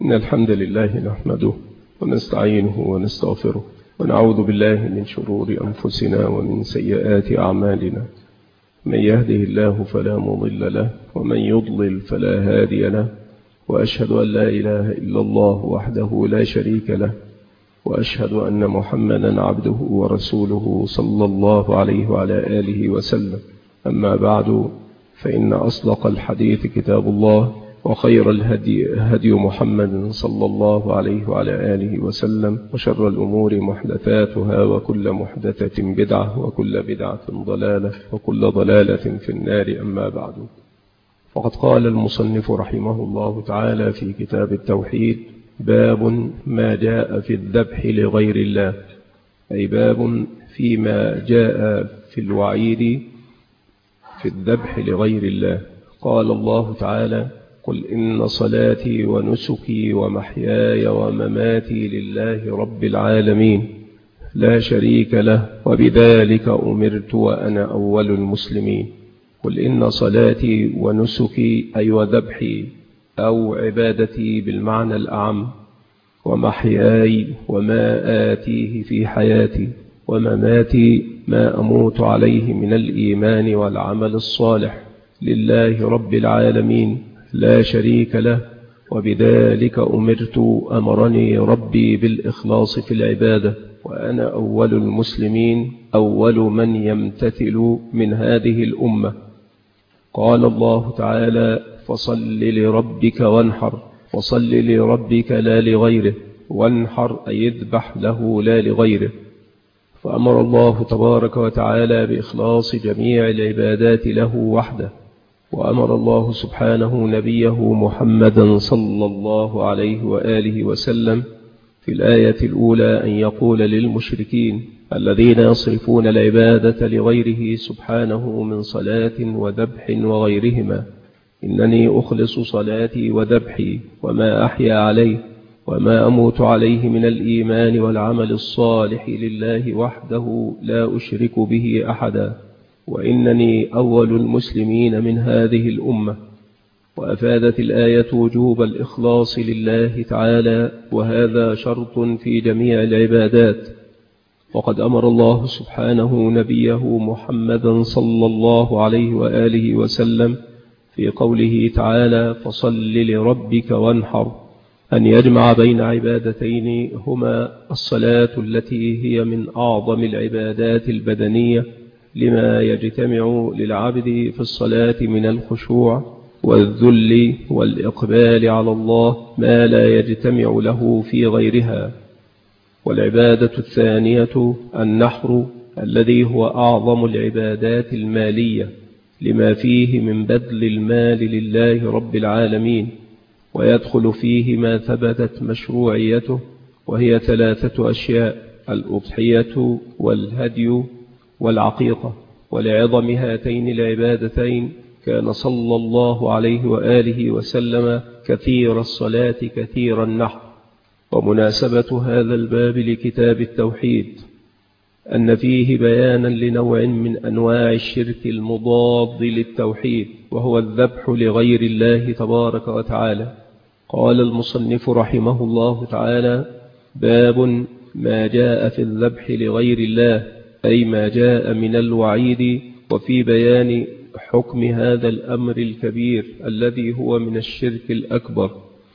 إن الحمد لله نحمده ونستعينه ونستغفره ونعوذ بالله من شرور أنفسنا ومن سيئات أعمالنا. من يهده الله فلا مضل له ومن يضلل فلا هادي له، وأشهد أن لا إله إلا الله وحده لا شريك له، وأشهد أن محمدا عبده ورسوله صلى الله عليه وعلى آله وسلم. أما بعد، فإن أصدق الحديث كتاب الله، وخير الهدي هدي محمد صلى الله عليه وعلى آله وسلم، وشر الأمور محدثاتها، وكل محدثة بدعة، وكل بدعة ضلالة، وكل ضلالة في النار. أما بعد، فقد قال المصنف رحمه الله تعالى في كتاب التوحيد: باب ما جاء في الذبح لغير الله، أي باب فيما جاء في الوعيد في الذبح لغير الله. قال الله تعالى: قل إن صلاتي ونسكي ومحياي ومماتي لله رب العالمين لا شريك له وبذلك أمرت وأنا أول المسلمين. قل إن صلاتي ونسكي أي وذبحي أو عبادتي بالمعنى الأعم، ومحياي وما آتيه في حياتي، ومماتي ما أموت عليه من الإيمان والعمل الصالح لله رب العالمين لا شريك له وبذلك أمرت، أمرني ربي بالإخلاص في العبادة، وأنا أول المسلمين، أول من يمتثل من هذه الأمة. قال الله تعالى: فصل لربك وانحر، فصل لربك لا لغيره، وانحر أي اذبح له لا لغيره. فأمر الله تبارك وتعالى بإخلاص جميع العبادات له وحده، وأمر الله سبحانه نبيه محمدا صلى الله عليه وآله وسلم في الآية الأولى أن يقول للمشركين الذين يصرفون العبادة لغيره سبحانه من صلاة وذبح وغيرهما: إنني أخلص صلاتي وذبحي وما أحيا عليه وما أموت عليه من الإيمان والعمل الصالح لله وحده لا أشرك به أحدا، وإنني أول المسلمين من هذه الأمة. وأفادت الآية وجوب الإخلاص لله تعالى، وهذا شرط في جميع العبادات. وقد أمر الله سبحانه نبيه محمدا صلى الله عليه وآله وسلم في قوله تعالى: فصل لربك وانحر، أن يجمع بين عبادتين هما الصلاة التي هي من أعظم العبادات البدنية، لما يجتمع للعبد في الصلاة من الخشوع والذل والإقبال على الله ما لا يجتمع له في غيرها. والعبادة الثانية النحر، الذي هو أعظم العبادات المالية، لما فيه من بذل المال لله رب العالمين، ويدخل فيه ما ثبتت مشروعيته، وهي 3 أشياء: الأضحية والهدي والعقيقة. ولعظم هاتين العبادتين كان صلى الله عليه وآله وسلم كثير الصلاة كثير النحر. ومناسبة هذا الباب لكتاب التوحيد أن فيه بيانا لنوع من أنواع الشرك المضاد للتوحيد، وهو الذبح لغير الله تبارك وتعالى. قال المصنف رحمه الله تعالى: باب ما جاء في الذبح لغير الله، أي ما جاء من الوعيد، وفي بيان حكم هذا الأمر الكبير الذي هو من الشرك الأكبر.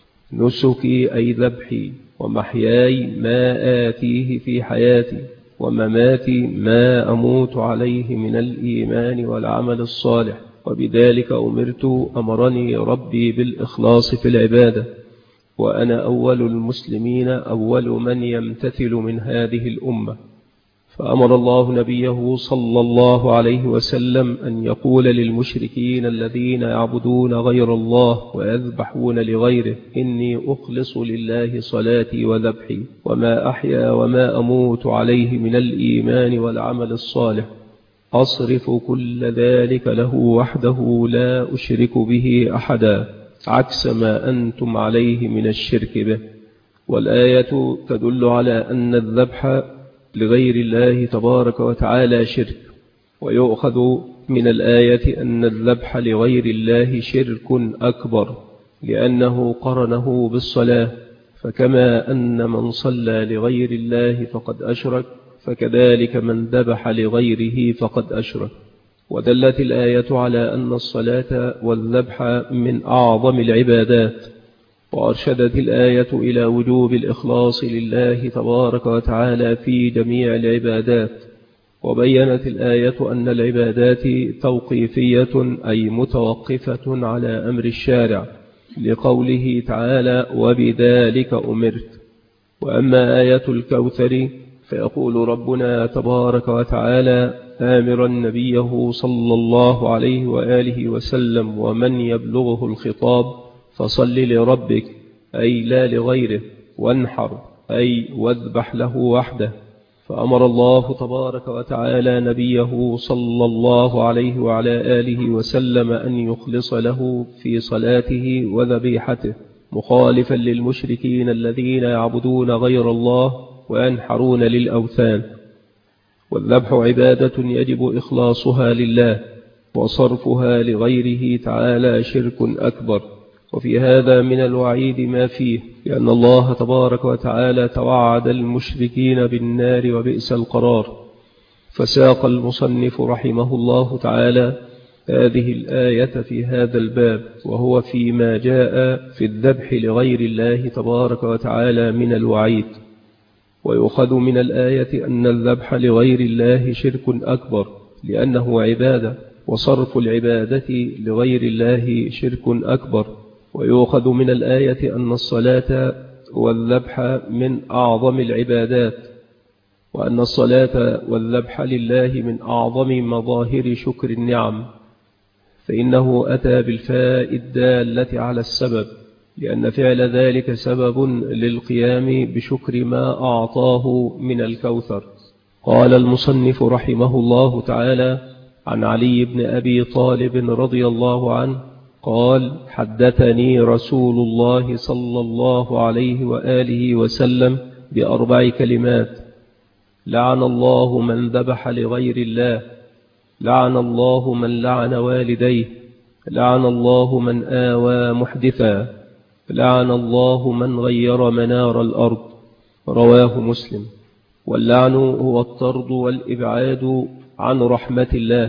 نسكي أي ذبحي، ومحياي ما آتيه في حياتي، ومماتي ما أموت عليه من الإيمان والعمل الصالح، وبذلك أمرت، أمرني ربي بالإخلاص في العبادة، وأنا أول المسلمين، أول من يمتثل من هذه الأمة. فأمر الله نبيه صلى الله عليه وسلم أن يقول للمشركين الذين يعبدون غير الله ويذبحون لغيره: إني أخلص لله صلاتي وذبحي وما أحيا وما أموت عليه من الإيمان والعمل الصالح، أصرف كل ذلك له وحده لا أشرك به أحدا، عكس ما أنتم عليه من الشرك به. والآية تدل على أن الذبح لغير الله تبارك وتعالى شرك. ويؤخذ من الآية أن الذبح لغير الله شرك أكبر، لأنه قرنه بالصلاة، فكما أن من صلى لغير الله فقد أشرك، فكذلك من ذبح لغيره فقد أشرك. ودلت الآية على أن الصلاة والذبح من أعظم العبادات، وأرشدت الآية إلى وجوب الإخلاص لله تبارك وتعالى في جميع العبادات. وبينت الآية أن العبادات توقيفية أي متوقفة على أمر الشارع، لقوله تعالى وبذلك أمرت. وأما آية الكوثر فيقول ربنا تبارك وتعالى آمرا نبيه صلى الله عليه وآله وسلم ومن يبلغه الخطاب فصل لربك أي لا لغيره، وانحر أي واذبح له وحده. فأمر الله تبارك وتعالى نبيه صلى الله عليه وعلى آله وسلم أن يخلص له في صلاته وذبيحته، مخالفا للمشركين الذين يعبدون غير الله وينحرون للأوثان. والذبح عبادة يجب إخلاصها لله، وصرفها لغيره تعالى شرك أكبر. وفي هذا من الوعيد ما فيه، لأن الله تبارك وتعالى توعد المشركين بالنار وبئس القرار. فساق المصنف رحمه الله تعالى هذه الآية في هذا الباب، وهو فيما جاء في الذبح لغير الله تبارك وتعالى من الوعيد. ويؤخذ من الآية أن الذبح لغير الله شرك أكبر لأنه عبادة، وصرف العبادة لغير الله شرك أكبر. ويؤخذ من الآية أن الصلاة والذبح من أعظم العبادات، وأن الصلاة والذبح لله من أعظم مظاهر شكر النعم، فإنه أتى بالفاء الدالة على السبب، لأن فعل ذلك سبب للقيام بشكر ما أعطاه من الكوثر. قال المصنف رحمه الله تعالى عن علي بن أبي طالب رضي الله عنه قال حدثني رسول الله صلى الله عليه وآله وسلم ب4 كلمات: لعن الله من ذبح لغير الله، لعن الله من لعن والديه، لعن الله من آوى محدثا، لعن الله من غير منار الأرض. رواه مسلم. واللعن هو الطرد والإبعاد عن رحمة الله.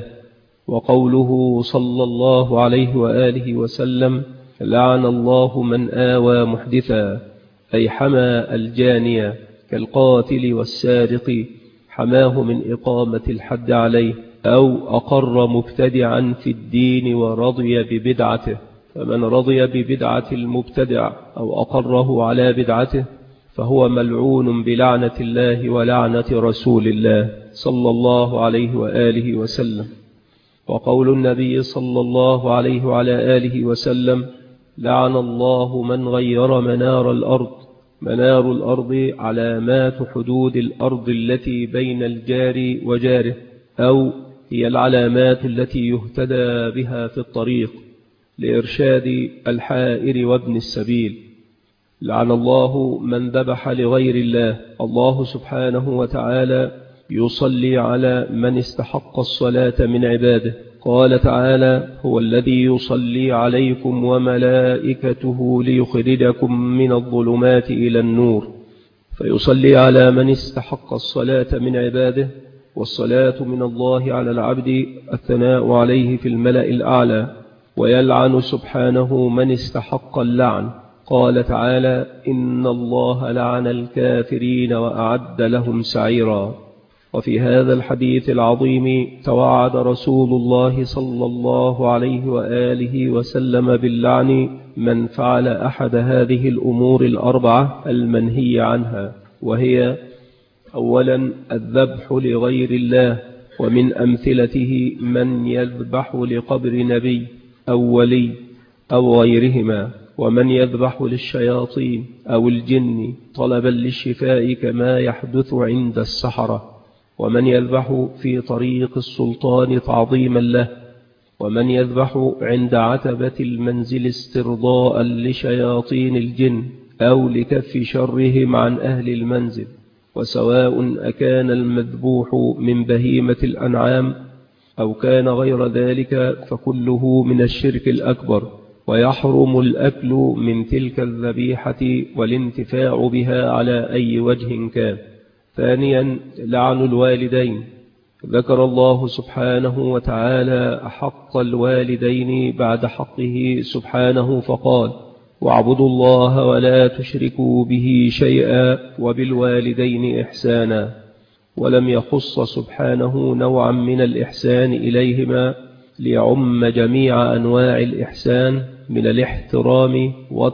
وقوله صلى الله عليه وآله وسلم لعن الله من آوى محدثا، أي حمى الجانية كالقاتل والسارق، حماه من إقامة الحد عليه، أو أقر مبتدعا في الدين ورضي ببدعته. فمن رضي ببدعة المبتدع أو أقره على بدعته فهو ملعون بلعنة الله ولعنة رسول الله صلى الله عليه وآله وسلم. وقول النبي صلى الله عليه وعلى آله وسلم لعن الله من غير منار الأرض. منار الأرض علامات حدود الأرض التي بين الجار وجاره، أو هي العلامات التي يهتدى بها في الطريق لإرشاد الحائر وابن السبيل. لعن الله من ذبح لغير الله. الله سبحانه وتعالى يصلي على من استحق الصلاة من عباده. قال تعالى هو الذي يصلي عليكم وملائكته ليخرجكم من الظلمات إلى النور. فيصلي على من استحق الصلاة من عباده، والصلاة من الله على العبد الثناء عليه في الملأ الأعلى. ويلعن سبحانه من استحق اللعن. قال تعالى إن الله لعن الكافرين وأعد لهم سعيرا. وفي هذا الحديث العظيم توعد رسول الله صلى الله عليه وآله وسلم باللعن من فعل أحد هذه الأمور ال4 المنهي عنها، وهي أولا الذبح لغير الله، ومن أمثلته من يذبح لقبر نبي أو ولي أو غيرهما، ومن يذبح للشياطين أو الجن طلبا للشفاء كما يحدث عند السحرة، ومن يذبح في طريق السلطان تعظيما له، ومن يذبح عند عتبة المنزل استرضاء لشياطين الجن أو لكف شرهم عن أهل المنزل. وسواء أكان المذبوح من بهيمة الأنعام أو كان غير ذلك فكله من الشرك الأكبر، ويحرم الأكل من تلك الذبيحة والانتفاع بها على أي وجه كان. ثانيا لعن الوالدين. ذكر الله سبحانه وتعالى حق الوالدين بعد حقه سبحانه فقال: واعبدوا الله ولا تشركوا به شيئا وبالوالدين إحسانا. ولم يخص سبحانه نوعا من الإحسان إليهما ليعم جميع أنواع الإحسان من الاحترام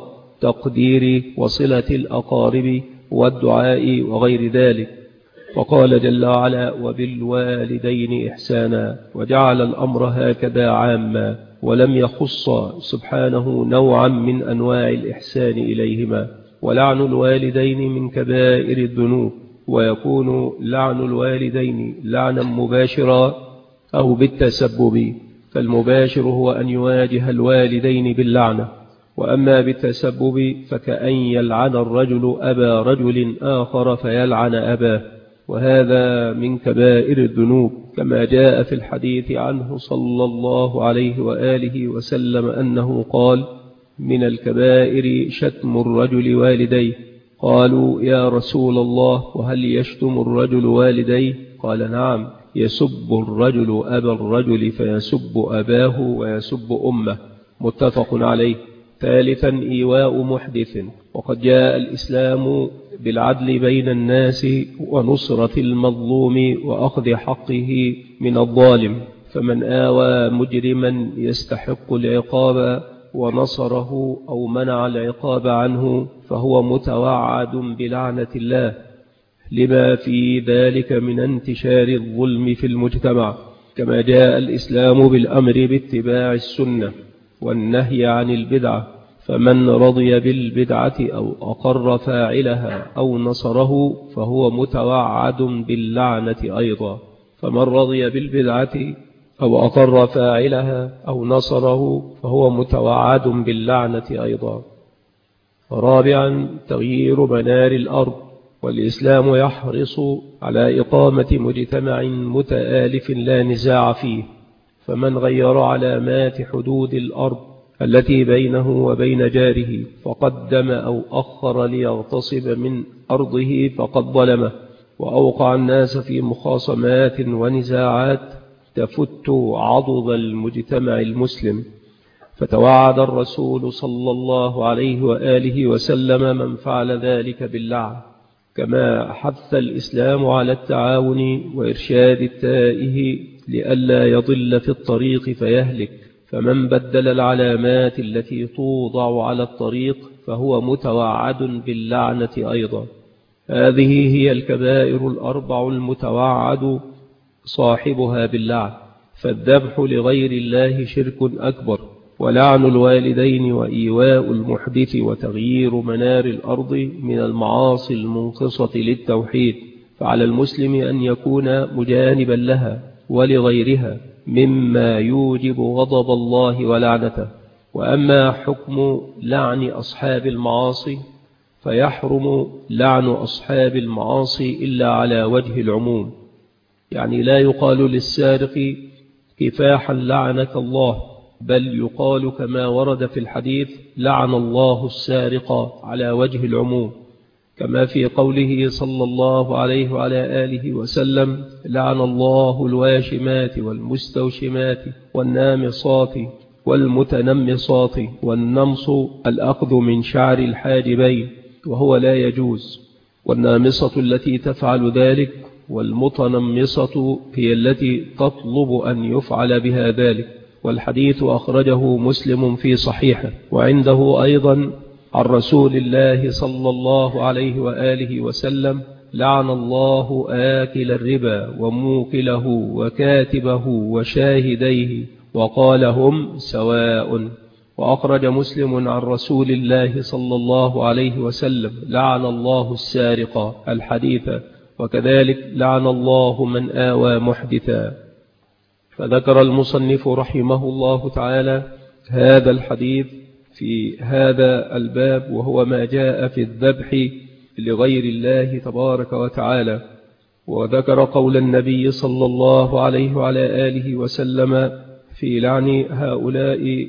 والتقدير وصلة الأقارب والدعاء وغير ذلك، وقال جل وعلا: وبالوالدين إحسانا، وجعل الأمر هكذا عاما، ولم يخص سبحانه نوعا من أنواع الإحسان إليهما. ولعن الوالدين من كبائر الذنوب، ويكون لعن الوالدين لعنا مباشرا أو بالتسبب، فالمباشر هو أن يواجه الوالدين باللعنة، وأما بالتسبب فكأن يلعن الرجل أبا رجل آخر فيلعن أباه، وهذا من كبائر الذنوب، كما جاء في الحديث عنه صلى الله عليه وآله وسلم أنه قال: من الكبائر شتم الرجل والديه. قالوا: يا رسول الله، وهل يشتم الرجل والديه؟ قال: نعم، يسب الرجل أبا الرجل فيسب أباه ويسب أمه. متفق عليه. ثالثا إيواء محدث. وقد جاء الإسلام بالعدل بين الناس ونصرة المظلوم وأخذ حقه من الظالم، فمن آوى مجرما يستحق العقاب ونصره أو منع العقاب عنه فهو متوعد بلعنة الله، لما في ذلك من انتشار الظلم في المجتمع. كما جاء الإسلام بالأمر باتباع السنة والنهي عن البدعة، فمن رضي بالبدعة أو أقر فاعلها أو نصره فهو متوعد باللعنة أيضا. فمن رضي بالبدعة أو أقر فاعلها أو نصره فهو متوعد باللعنة أيضا. رابعا تغيير منار الأرض. والإسلام يحرص على إقامة مجتمع متآلف لا نزاع فيه، فمن غير علامات حدود الأرض التي بينه وبين جاره فقدم أو أخر ليغتصب من أرضه فقد ظلمه، وأوقع الناس في مخاصمات ونزاعات تفت عضد المجتمع المسلم. فتوعد الرسول صلى الله عليه وآله وسلم من فعل ذلك باللعن، كما حث الإسلام على التعاون وإرشاد التائه لئلا يضل في الطريق فيهلك. فمن بدل العلامات التي توضع على الطريق فهو متوعد باللعنة أيضا. هذه هي الكبائر الأربع المتوعد صاحبها باللعن. فالذبح لغير الله شرك أكبر، ولعن الوالدين وإيواء المحدث وتغيير منار الأرض من المعاصي المنقصة للتوحيد، فعلى المسلم أن يكون مجانبا لها ولغيرها مما يوجب غضب الله ولعنته. وأما حكم لعن أصحاب المعاصي فيحرم لعن أصحاب المعاصي إلا على وجه العموم، يعني لا يقال للسارق كفاحا لعنك الله، بل يقال كما ورد في الحديث: لعن الله السارق، على وجه العموم، كما في قوله صلى الله عليه وعلى آله وسلم: لعن الله الواشمات والمستوشمات والنامصات والمتنمصات. والنمص الأخذ من شعر الحاجبين وهو لا يجوز، والنامصة التي تفعل ذلك، والمتنمصة هي التي تطلب أن يفعل بها ذلك. والحديث أخرجه مسلم في صحيحه، وعنده أيضا عن رسول الله صلى الله عليه وآله وسلم: لعن الله آكل الربا وموكله وكاتبه وشاهديه وقال هم سواء. وأخرج مسلم عن رسول الله صلى الله عليه وسلم: لعن الله السارق، الحديث، وكذلك لعن الله من آوى محدثا. فذكر المصنف رحمه الله تعالى هذا الحديث في هذا الباب، وهو ما جاء في الذبح لغير الله تبارك وتعالى، وذكر قول النبي صلى الله عليه وعلى آله وسلم في لعن هؤلاء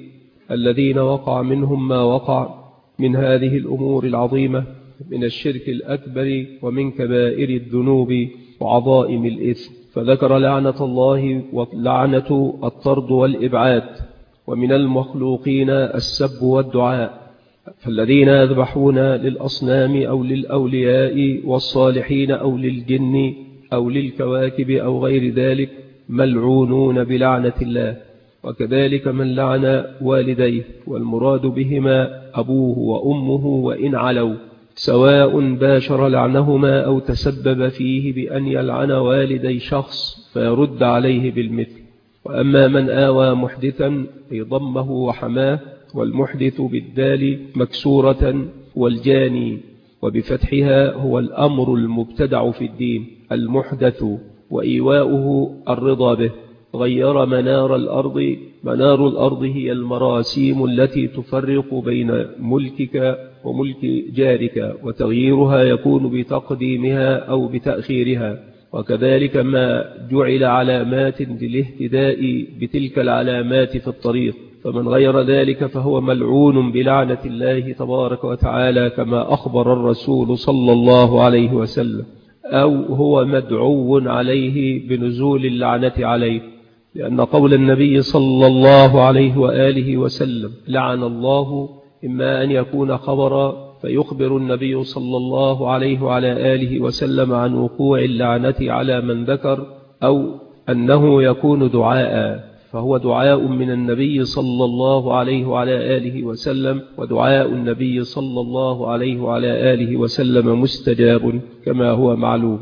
الذين وقع منهم ما وقع من هذه الأمور العظيمة من الشرك الأكبر ومن كبائر الذنوب وعظائم الإثم، فذكر لعنة الله ولعنة الطرد والإبعاد، ومن المخلوقين السب والدعاء، فالذين يذبحون للأصنام أو للأولياء والصالحين أو للجن أو للكواكب أو غير ذلك ملعونون بلعنة الله، وكذلك من لعن والديه، والمراد بهما أبوه وأمه وإن علوا، سواء باشر لعنهما أو تسبب فيه بأن يلعن والدي شخص فيرد عليه بالمثل. وأما من آوى محدثا أي ضمه وحماه، والمحدث بالدال مكسورة، والجاني وبفتحها هو الأمر المبتدع في الدين المحدث، وإيواؤه الرضا به. غير منار الأرض، منار الأرض هي المراسيم التي تفرق بين ملكك وملك جارك، وتغييرها يكون بتقديمها أو بتأخيرها، وكذلك ما جعل علامات للاهتداء بتلك العلامات في الطريق، فمن غير ذلك فهو ملعون بلعنة الله تبارك وتعالى كما أخبر الرسول صلى الله عليه وسلم، أو هو مدعو عليه بنزول اللعنة عليه، لأن قول النبي صلى الله عليه وآله وسلم لعن الله إما أن يكون خبرا فيخبر النبي صلى الله عليه وعلى آله وسلم عن وقوع اللعنة على من ذكر، أو أنه يكون دعاء، فهو دعاء من النبي صلى الله عليه وعلى آله وسلم، ودعاء النبي صلى الله عليه وعلى آله وسلم مستجاب كما هو معلوم.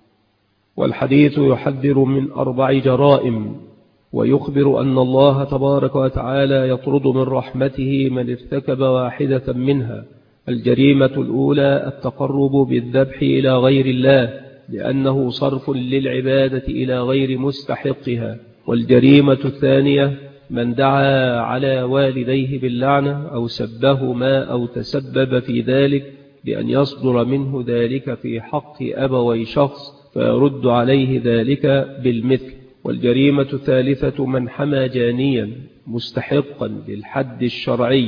والحديث يحذر من 4 جرائم، ويخبر أن الله تبارك وتعالى يطرد من رحمته من ارتكب واحدة منها. الجريمة الأولى التقرب بالذبح إلى غير الله، لأنه صرف للعبادة إلى غير مستحقها. والجريمة الثانية من دعا على والديه باللعنة أو سبهما أو تسبب في ذلك بأن يصدر منه ذلك في حق أبوي شخص فيرد عليه ذلك بالمثل. والجريمة الثالثة من حمى جانيا مستحقا للحد الشرعي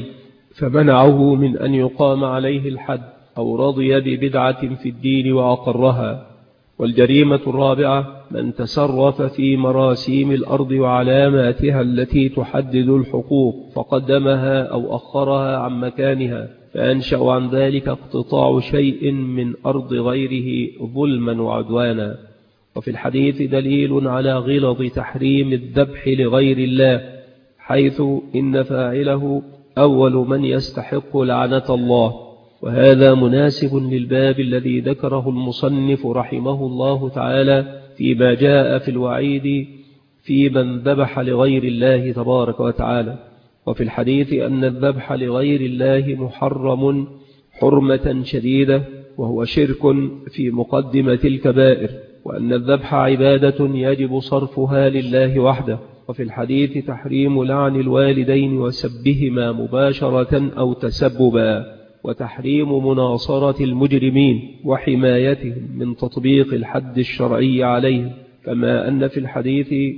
فمنعه من أن يقام عليه الحد، أو رضي ببدعة في الدين وأقرها. والجريمة الرابعة من تصرف في مراسيم الأرض وعلاماتها التي تحدد الحقوق فقدمها أو أخرها عن مكانها، فأنشأ عن ذلك اقتطاع شيء من أرض غيره ظلما وعدوانا. وفي الحديث دليل على غلظ تحريم الذبح لغير الله، حيث إن فاعله أول من يستحق لعنة الله، وهذا مناسب للباب الذي ذكره المصنف رحمه الله تعالى فيما جاء في الوعيد في من ذبح لغير الله تبارك وتعالى. وفي الحديث أن الذبح لغير الله محرم حرمة شديدة، وهو شرك في مقدمة الكبائر، وأن الذبح عبادة يجب صرفها لله وحده. وفي الحديث تحريم لعن الوالدين وسبهما مباشرة أو تسببا، وتحريم مناصرة المجرمين وحمايتهم من تطبيق الحد الشرعي عليهم، كما أن في الحديث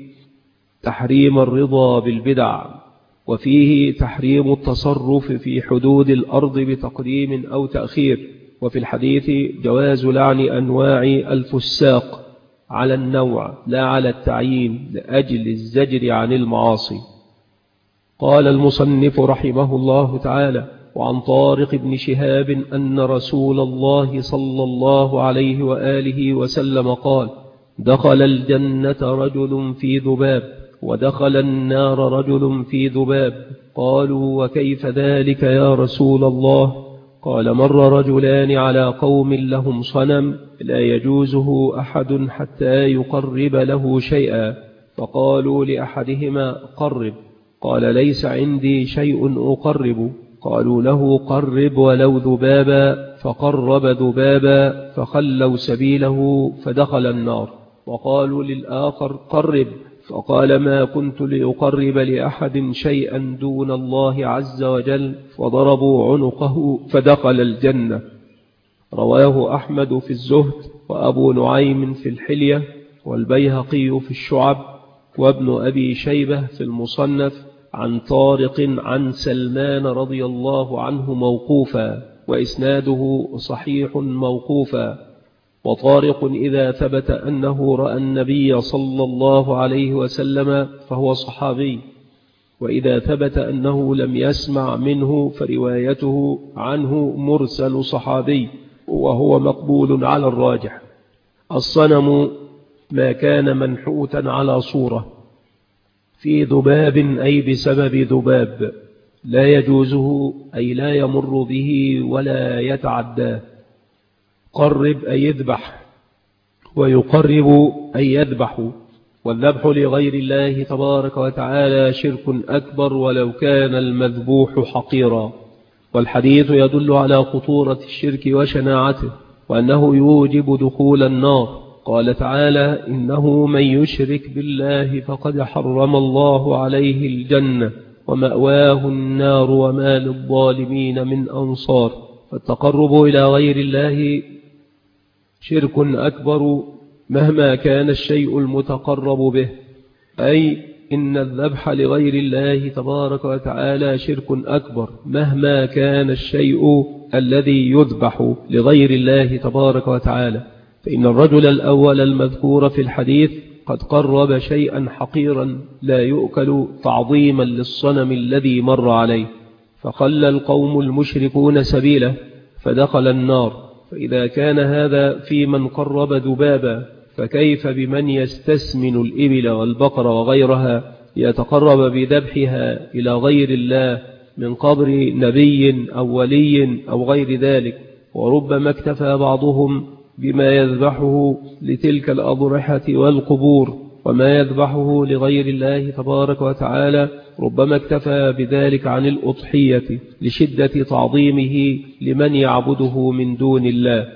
تحريم الرضا بالبدع، وفيه تحريم التصرف في حدود الأرض بتقديم أو تأخير. وفي الحديث جواز لعن أنواع الفساق على النوع لا على التعيين لأجل الزجر عن المعاصي. قال المصنف رحمه الله تعالى: وعن طارق بن شهاب أن رسول الله صلى الله عليه وآله وسلم قال: دخل الجنة رجل في ذباب، ودخل النار رجل في ذباب. قالوا: وكيف ذلك يا رسول الله؟ قال: مر رجلان على قوم لهم صنم لا يجوزه أحد حتى يقرب له شيئا، فقالوا لأحدهما: قرب. قال: ليس عندي شيء أقرب. قالوا له: قرب ولو ذبابا، فقرب ذبابا، فخلوا سبيله فدخل النار. وقالوا للآخر: قرب. فقال: ما كنت لأقرب لأحد شيئا دون الله عز وجل، وضربوا عنقه فدخل الجنة. رواه أحمد في الزهد، وأبو نعيم في الحلية، والبيهقي في الشعب، وابن أبي شيبة في المصنف، عن طارق عن سلمان رضي الله عنه موقوفا، وإسناده صحيح موقوفا. وطارق إذا ثبت أنه رأى النبي صلى الله عليه وسلم فهو صحابي، وإذا ثبت أنه لم يسمع منه فروايته عنه مرسل صحابي، وهو مقبول على الراجح. الصنم ما كان منحوتا على صورة في ذباب أي بسبب ذباب، لا يجوزه أي لا يمر به ولا يتعداه. قرب أي يذبح، ويقرب أي يذبح. والذبح لغير الله تبارك وتعالى شرك أكبر ولو كان المذبوح حقيرا. والحديث يدل على خطورة الشرك وشناعته، وأنه يوجب دخول النار. قال تعالى: إنه من يشرك بالله فقد حرم الله عليه الجنة ومأواه النار وما للظالمين من أنصار. فالتقرب إلى غير الله شرك أكبر مهما كان الشيء المتقرب به، أي إن الذبح لغير الله تبارك وتعالى شرك أكبر مهما كان الشيء الذي يذبح لغير الله تبارك وتعالى. فإن الرجل الأول المذكور في الحديث قد قرب شيئا حقيرا لا يؤكل تعظيما للصنم الذي مر عليه، فخلى القوم المشركون سبيله فدخل النار. فإذا كان هذا في من قرب ذبابا، فكيف بمن يستسمن الإبل والبقر وغيرها يتقرب بذبحها إلى غير الله من قبر نبي أو ولي أو غير ذلك؟ وربما اكتفى بعضهم بما يذبحه لتلك الأضرحة والقبور، وما يذبحه لغير الله تبارك وتعالى ربما اكتفى بذلك عن الأضحية لشدة تعظيمه لمن يعبده من دون الله.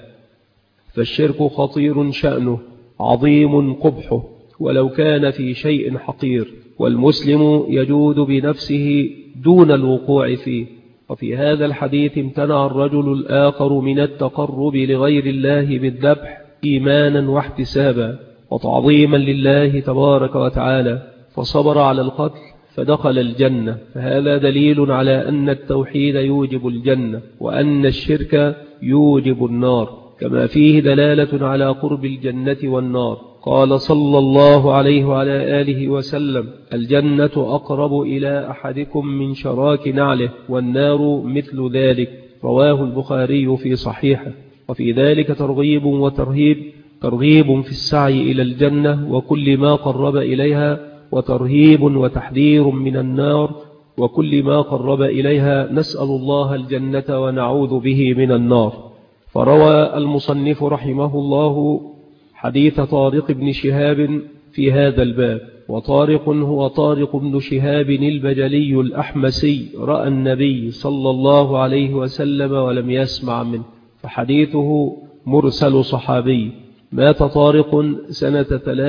فالشرك خطير شأنه، عظيم قبحه، ولو كان في شيء حقير، والمسلم يجود بنفسه دون الوقوع فيه. وفي هذا الحديث امتنع الرجل الآخر من التقرب لغير الله بالذبح إيمانا واحتسابا وتعظيما لله تبارك وتعالى، فصبر على القتل فدخل الجنة. فهذا دليل على أن التوحيد يوجب الجنة، وأن الشرك يوجب النار، كما فيه دلالة على قرب الجنة والنار. قال صلى الله عليه وعلى آله وسلم: الجنة أقرب إلى أحدكم من شراك نعله، والنار مثل ذلك. رواه البخاري في صحيحه. وفي ذلك ترغيب وترهيب: ترغيب في السعي إلى الجنة وكل ما قرب إليها، وترهيب وتحذير من النار وكل ما قرب إليها. نسأل الله الجنة ونعوذ به من النار. فروى المصنف رحمه الله حديث طارق بن شهاب في هذا الباب. وطارق هو طارق بن شهاب البجلي الأحمسي، رأى النبي صلى الله عليه وسلم ولم يسمع منه، فحديثه مرسل صحابي. مات طارق سنة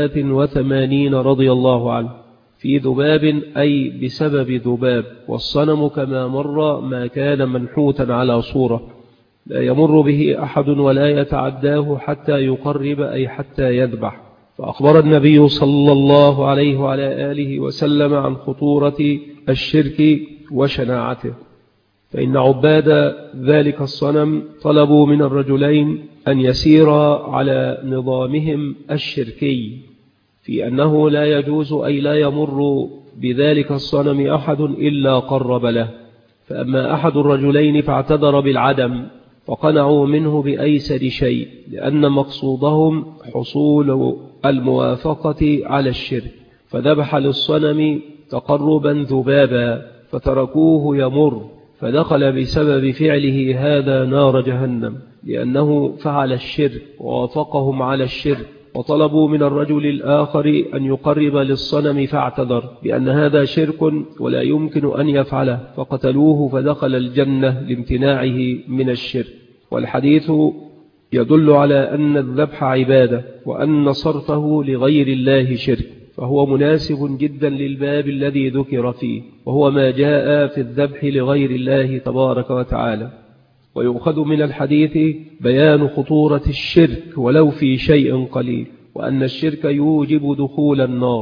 83 رضي الله عنه في ذباب أي بسبب ذباب. والصنم كما مر ما كان منحوتا على صورة لا يمر به أحد ولا يتعداه حتى يقرب أي حتى يذبح. فأخبر النبي صلى الله عليه وعلى آله وسلم عن خطورة الشرك وشناعته. فإن عباد ذلك الصنم طلبوا من الرجلين أن يسيرا على نظامهم الشركي في أنه لا يجوز أي لا يمر بذلك الصنم أحد إلا قرب له. فأما أحد الرجلين فاعتذر بالعدم، فقنعوا منه بأيسر شيء، لأن مقصودهم حصول الموافقة على الشرك، فذبح للصنم تقربا ذبابا فتركوه يمر، فدخل بسبب فعله هذا نار جهنم، لأنه فعل الشرك ووافقهم على الشرك. وطلبوا من الرجل الآخر أن يقرب للصنم فاعتذر بأن هذا شرك ولا يمكن أن يفعله، فقتلوه فدخل الجنة لامتناعه من الشرك. والحديث يدل على أن الذبح عبادة، وأن صرفه لغير الله شرك، فهو مناسب جدا للباب الذي ذكر فيه، وهو ما جاء في الذبح لغير الله تبارك وتعالى. ويؤخذ من الحديث بيان خطورة الشرك ولو في شيء قليل، وأن الشرك يوجب دخول النار،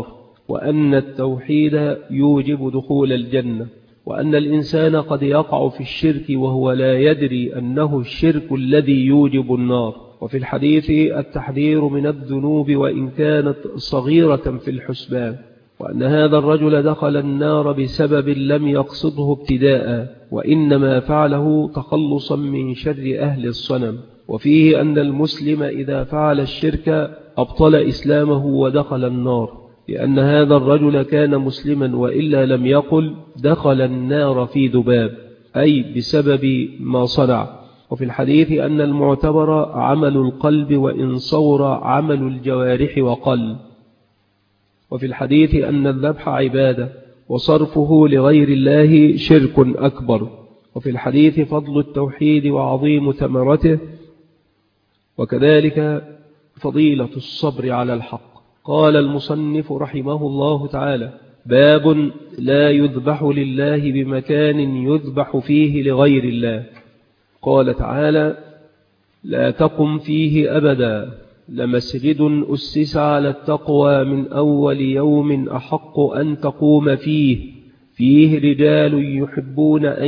وأن التوحيد يوجب دخول الجنة، وأن الإنسان قد يقع في الشرك وهو لا يدري أنه الشرك الذي يوجب النار. وفي الحديث التحذير من الذنوب وإن كانت صغيرة في الحسبان، وأن هذا الرجل دخل النار بسبب لم يقصده ابتداء، وإنما فعله تخلصا من شر أهل الصنم. وفيه أن المسلم إذا فعل الشرك أبطل إسلامه ودخل النار، لأن هذا الرجل كان مسلما وإلا لم يقل دخل النار في ذباب، أي بسبب ما صنع. وفي الحديث أن المعتبر عمل القلب وإن صور عمل الجوارح وقل. وفي الحديث أن الذبح عبادة وصرفه لغير الله شرك أكبر. وفي الحديث فضل التوحيد وعظيم ثمرته، وكذلك فضيلة الصبر على الحق. قال المصنف رحمه الله تعالى: باب لا يذبح لله بمكان يذبح فيه لغير الله. قال تعالى: لا تقم فيه أبدا، لمسجد أسس على التقوى من أول يوم أحق أن تقوم فيه رجال يحبون أن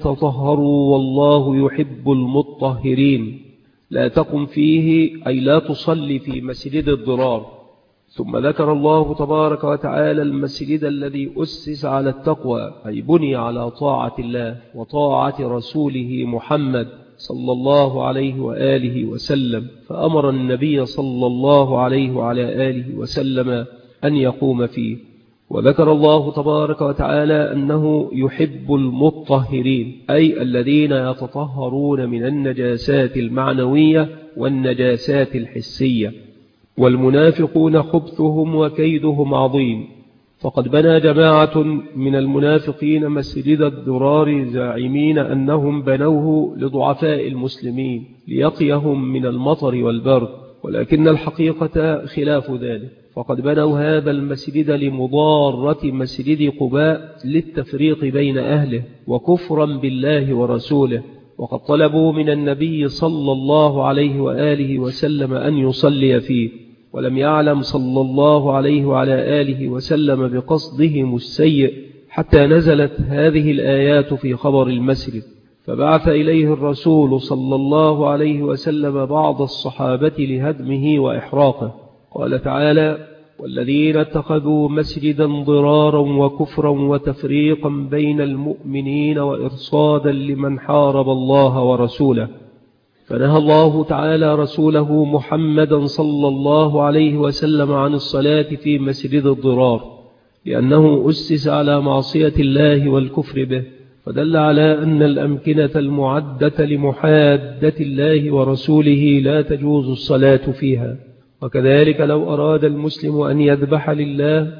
يتطهروا والله يحب المطهرين. لا تقم فيه أي لا تصلي في مسجد الضرار. ثم ذكر الله تبارك وتعالى المسجد الذي أسس على التقوى، أي بني على طاعة الله وطاعة رسوله محمد صلى الله عليه وآله وسلم، فأمر النبي صلى الله عليه وعلى آله وسلم أن يقوم فيه. وذكر الله تبارك وتعالى أنه يحب المطهرين، أي الذين يتطهرون من النجاسات المعنوية والنجاسات الحسية. والمنافقون خبثهم وكيدهم عظيم، فقد بنى جماعة من المنافقين مسجد الضرار زاعمين أنهم بنوه لضعفاء المسلمين ليقيهم من المطر والبرد، ولكن الحقيقة خلاف ذلك، فقد بنوا هذا المسجد لمضارة مسجد قباء للتفريق بين أهله وكفرا بالله ورسوله. وقد طلبوا من النبي صلى الله عليه وآله وسلم أن يصلي فيه، ولم يعلم صلى الله عليه وعلى آله وسلم بقصدهم السيء حتى نزلت هذه الآيات في خبر المسجد، فبعث إليه الرسول صلى الله عليه وسلم بعض الصحابة لهدمه وإحراقه. قال تعالى: والذين اتخذوا مسجدا ضرارا وكفرا وتفريقا بين المؤمنين وإرصادا لمن حارب الله ورسوله. فنهى الله تعالى رسوله محمدا صلى الله عليه وسلم عن الصلاة في مسجد الضرار، لأنه أسس على معصية الله والكفر به، فدل على أن الأمكنة المعدة لمحادة الله ورسوله لا تجوز الصلاة فيها. وكذلك لو أراد المسلم أن يذبح لله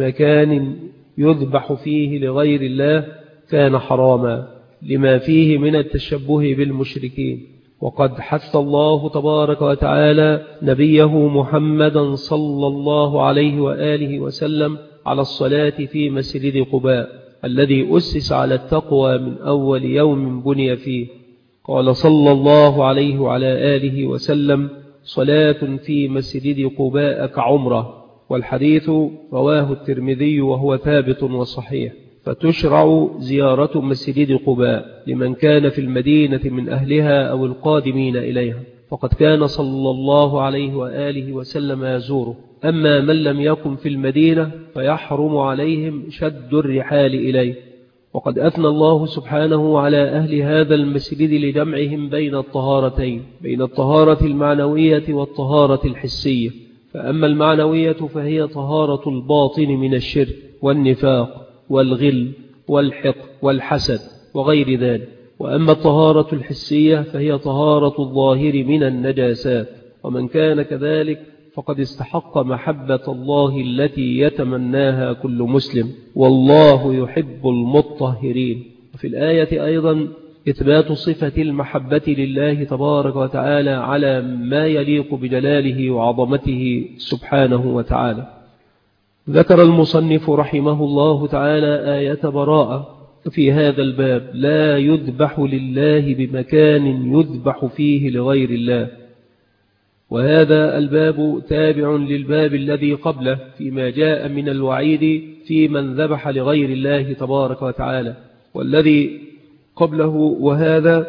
بمكان يذبح فيه لغير الله كان حراما، لما فيه من التشبه بالمشركين. وقد حث الله تبارك وتعالى نبيه محمدا صلى الله عليه وآله وسلم على الصلاة في مسجد قباء الذي أسس على التقوى من أول يوم بني فيه. قال صلى الله عليه وعلى آله وسلم: صلاة في مسجد قباء كعمرة. والحديث رواه الترمذي وهو ثابت وصحيح. فتشرع زيارة مسجد قباء لمن كان في المدينة من أهلها أو القادمين إليها، فقد كان صلى الله عليه وآله وسلم يزوره. أما من لم يكن في المدينة فيحرم عليهم شد الرحال إليه. وقد أثنى الله سبحانه على أهل هذا المسجد لجمعهم بين الطهارتين، بين الطهارة المعنوية والطهارة الحسية. فأما المعنوية فهي طهارة الباطن من الشرك والنفاق والغل والحقد والحسد وغير ذلك، وأما الطهارة الحسية فهي طهارة الظاهر من النجاسات. ومن كان كذلك فقد استحق محبة الله التي يتمناها كل مسلم، والله يحب المطهرين. وفي الآية أيضا إثبات صفة المحبة لله تبارك وتعالى على ما يليق بجلاله وعظمته سبحانه وتعالى. ذكر المصنف رحمه الله تعالى آية براءة في هذا الباب: لا يذبح لله بمكان يذبح فيه لغير الله. وهذا الباب تابع للباب الذي قبله فيما جاء من الوعيد في من ذبح لغير الله تبارك وتعالى، والذي قبله وهذا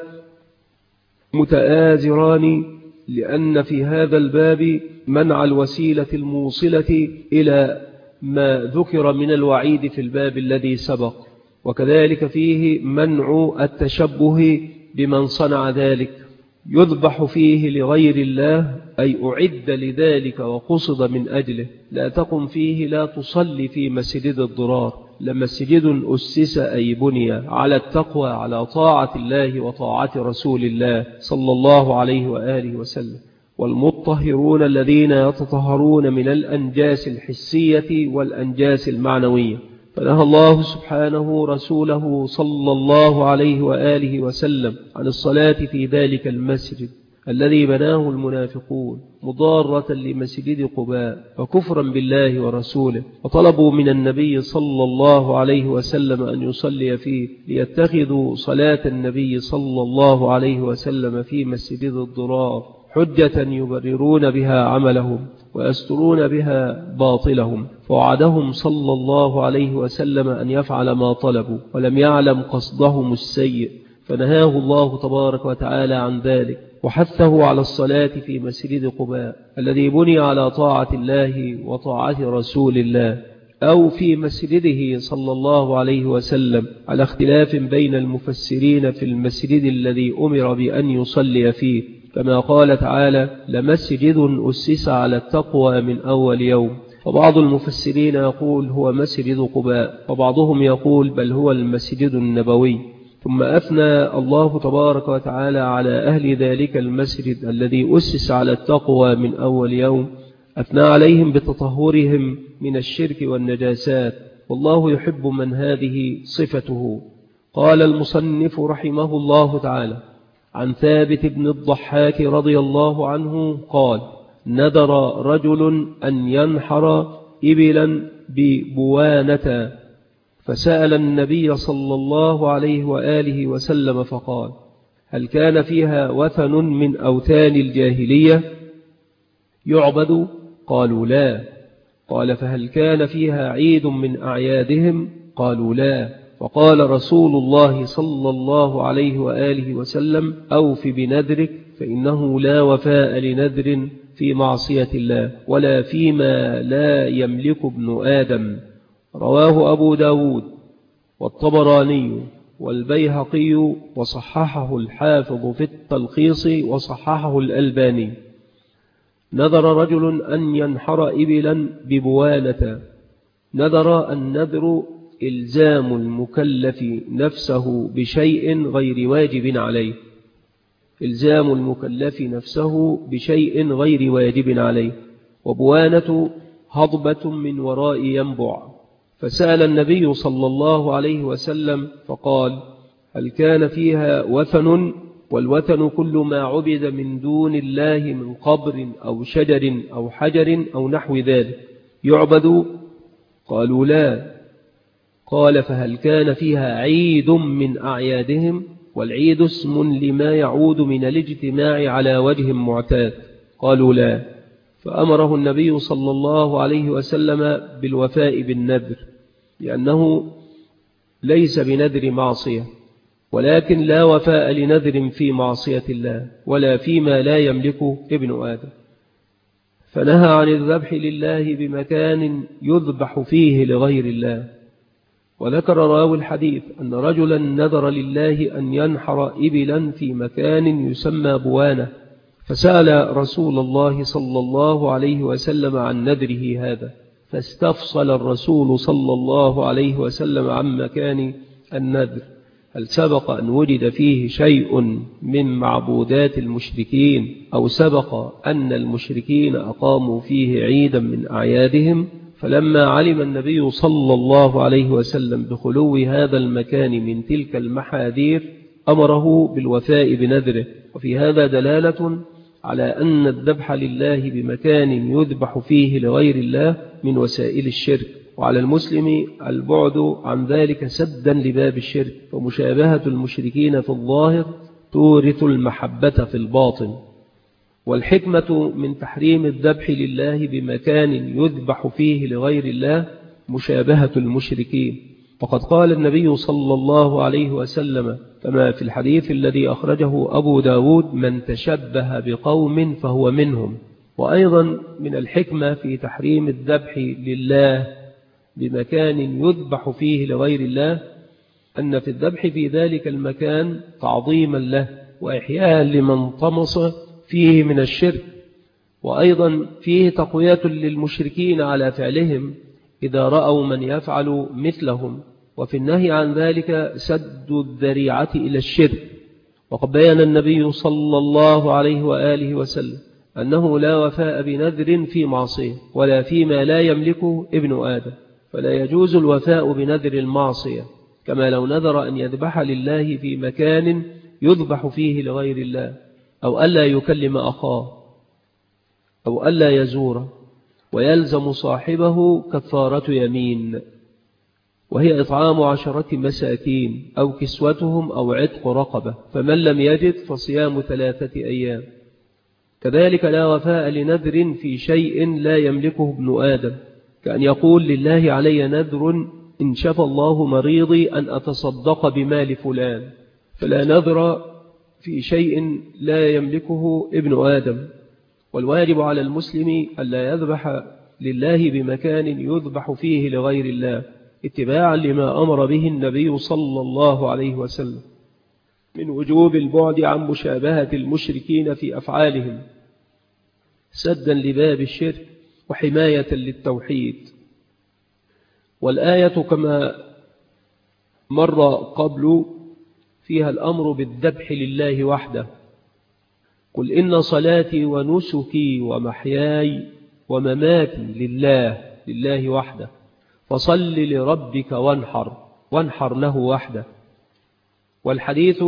متآزران، لأن في هذا الباب منع الوسيلة الموصلة إلى ما ذكر من الوعيد في الباب الذي سبق، وكذلك فيه منع التشبه بمن صنع ذلك، يذبح فيه لغير الله أي أعد لذلك وقصد من أجله. لا تقم فيه، لا تصلي في مسجد الضرار، لمسجد أسس أي بني على التقوى، على طاعة الله وطاعة رسول الله صلى الله عليه وآله وسلم، والمطهرون الذين يتطهرون من الأنجاس الحسية والأنجاس المعنوية. فنهى الله سبحانه رسوله صلى الله عليه وآله وسلم عن الصلاة في ذلك المسجد الذي بناه المنافقون مضارة لمسجد قباء وكفرا بالله ورسوله، وطلبوا من النبي صلى الله عليه وسلم أن يصلي فيه، ليتخذوا صلاة النبي صلى الله عليه وسلم في مسجد الضرار حجة يبررون بها عملهم ويسترون بها باطلهم، فوعدهم صلى الله عليه وسلم أن يفعل ما طلبوا، ولم يعلم قصدهم السيء، فنهاه الله تبارك وتعالى عن ذلك، وحثه على الصلاة في مسجد قباء الذي بني على طاعة الله وطاعة رسول الله، أو في مسجده صلى الله عليه وسلم، على اختلاف بين المفسرين في المسجد الذي أمر بأن يصلي فيه، كما قال تعالى: لمسجد أسس على التقوى من أول يوم. فبعض المفسرين يقول هو مسجد قباء، وبعضهم يقول بل هو المسجد النبوي. ثم أثنى الله تبارك وتعالى على أهل ذلك المسجد الذي أسس على التقوى من أول يوم، أثنى عليهم بتطهرهم من الشرك والنجاسات، والله يحب من هذه صفته. قال المصنف رحمه الله تعالى عن ثابت بن الضحاك رضي الله عنه قال: نذر رجل أن ينحر إبلا ببوانة، فسأل النبي صلى الله عليه وآله وسلم فقال: هل كان فيها وثن من أوثان الجاهلية يعبد؟ قالوا لا. قال: فهل كان فيها عيد من أعيادهم؟ قالوا لا. فقال رسول الله صلى الله عليه وآله وسلم: أوف بنذرك، فإنه لا وفاء لنذر في معصية الله ولا فيما لا يملك ابن آدم. رواه أبو داود والطبراني والبيهقي، وصححه الحافظ في التلخيص وصححه الألباني. نذر رجل أن ينحر إبلا ببوانة. نذر النذر إلزام المكلف نفسه بشيء غير واجب عليه، إلزام المكلف نفسه بشيء غير واجب عليه. وبوانة هضبة من وراء ينبع. فسأل النبي صلى الله عليه وسلم فقال: هل كان فيها وثن؟ والوثن كل ما عبد من دون الله من قبر أو شجر أو حجر أو نحو ذلك يعبد؟ قالوا لا. قال: فهل كان فيها عيد من أعيادهم؟ والعيد اسم لما يعود من الاجتماع على وجه معتاد. قالوا لا. فأمره النبي صلى الله عليه وسلم بالوفاء بالنذر، لأنه ليس بنذر معصية، ولكن لا وفاء لنذر في معصية الله ولا فيما لا يملك ابن آدم. فنهى عن الذبح لله بمكان يذبح فيه لغير الله. وذكر راوي الحديث أن رجلا نذر لله أن ينحر إبلا في مكان يسمى بوانة، فسأل رسول الله صلى الله عليه وسلم عن نذره هذا، فاستفصل الرسول صلى الله عليه وسلم عن مكان النذر: هل سبق أن وجد فيه شيء من معبودات المشركين، أو سبق أن المشركين أقاموا فيه عيدا من أعيادهم؟ فلما علم النبي صلى الله عليه وسلم بخلو هذا المكان من تلك المحاذير أمره بالوفاء بنذره. وفي هذا دلالة على أن الذبح لله بمكان يذبح فيه لغير الله من وسائل الشرك، وعلى المسلم البعد عن ذلك سدا لباب الشرك، ومشابهة المشركين في الظاهر تورث المحبة في الباطن. والحكمة من تحريم الذبح لله بمكان يذبح فيه لغير الله مشابهة المشركين، وقد قال النبي صلى الله عليه وسلم كما في الحديث الذي أخرجه أبو داود: من تشبه بقوم فهو منهم. وأيضا من الحكمة في تحريم الذبح لله بمكان يذبح فيه لغير الله أن في الذبح في ذلك المكان تعظيما له وإحياء لمن طمس فيه من الشرك، وأيضا فيه تقوية للمشركين على فعلهم إذا رأوا من يفعل مثلهم، وفي النهي عن ذلك سد الذريعة إلى الشرك. وقد بيّن النبي صلى الله عليه وآله وسلم أنه لا وفاء بنذر في معصية ولا فيما لا يملكه ابن آدم، فلا يجوز الوفاء بنذر المعصية، كما لو نذر أن يذبح لله في مكان يذبح فيه لغير الله، أو ألا يكلم أخاه، أو ألا يزوره، ويلزم صاحبه كفارة يمين، وهي إطعام 10 مساكين أو كسوتهم أو عتق رقبة، فمن لم يجد فصيام 3 أيام. كذلك لا وفاء لنذر في شيء لا يملكه ابن آدم، كأن يقول: لله علي نذر إن شفى الله مريضي أن أتصدق بمال فلان، فلا نذر في شيء لا يملكه ابن آدم. والواجب على المسلم ألا يذبح لله بمكان يذبح فيه لغير الله، اتباعا لما أمر به النبي صلى الله عليه وسلم من وجوب البعد عن مشابهة المشركين في أفعالهم، سدا لباب الشرك وحماية للتوحيد. والآية كما مر قبل فيها الأمر بالذبح لله وحده: قل إن صلاتي ونسكي ومحياي ومماتي لله وحده، فصل لربك وانحر له وحده. والحديث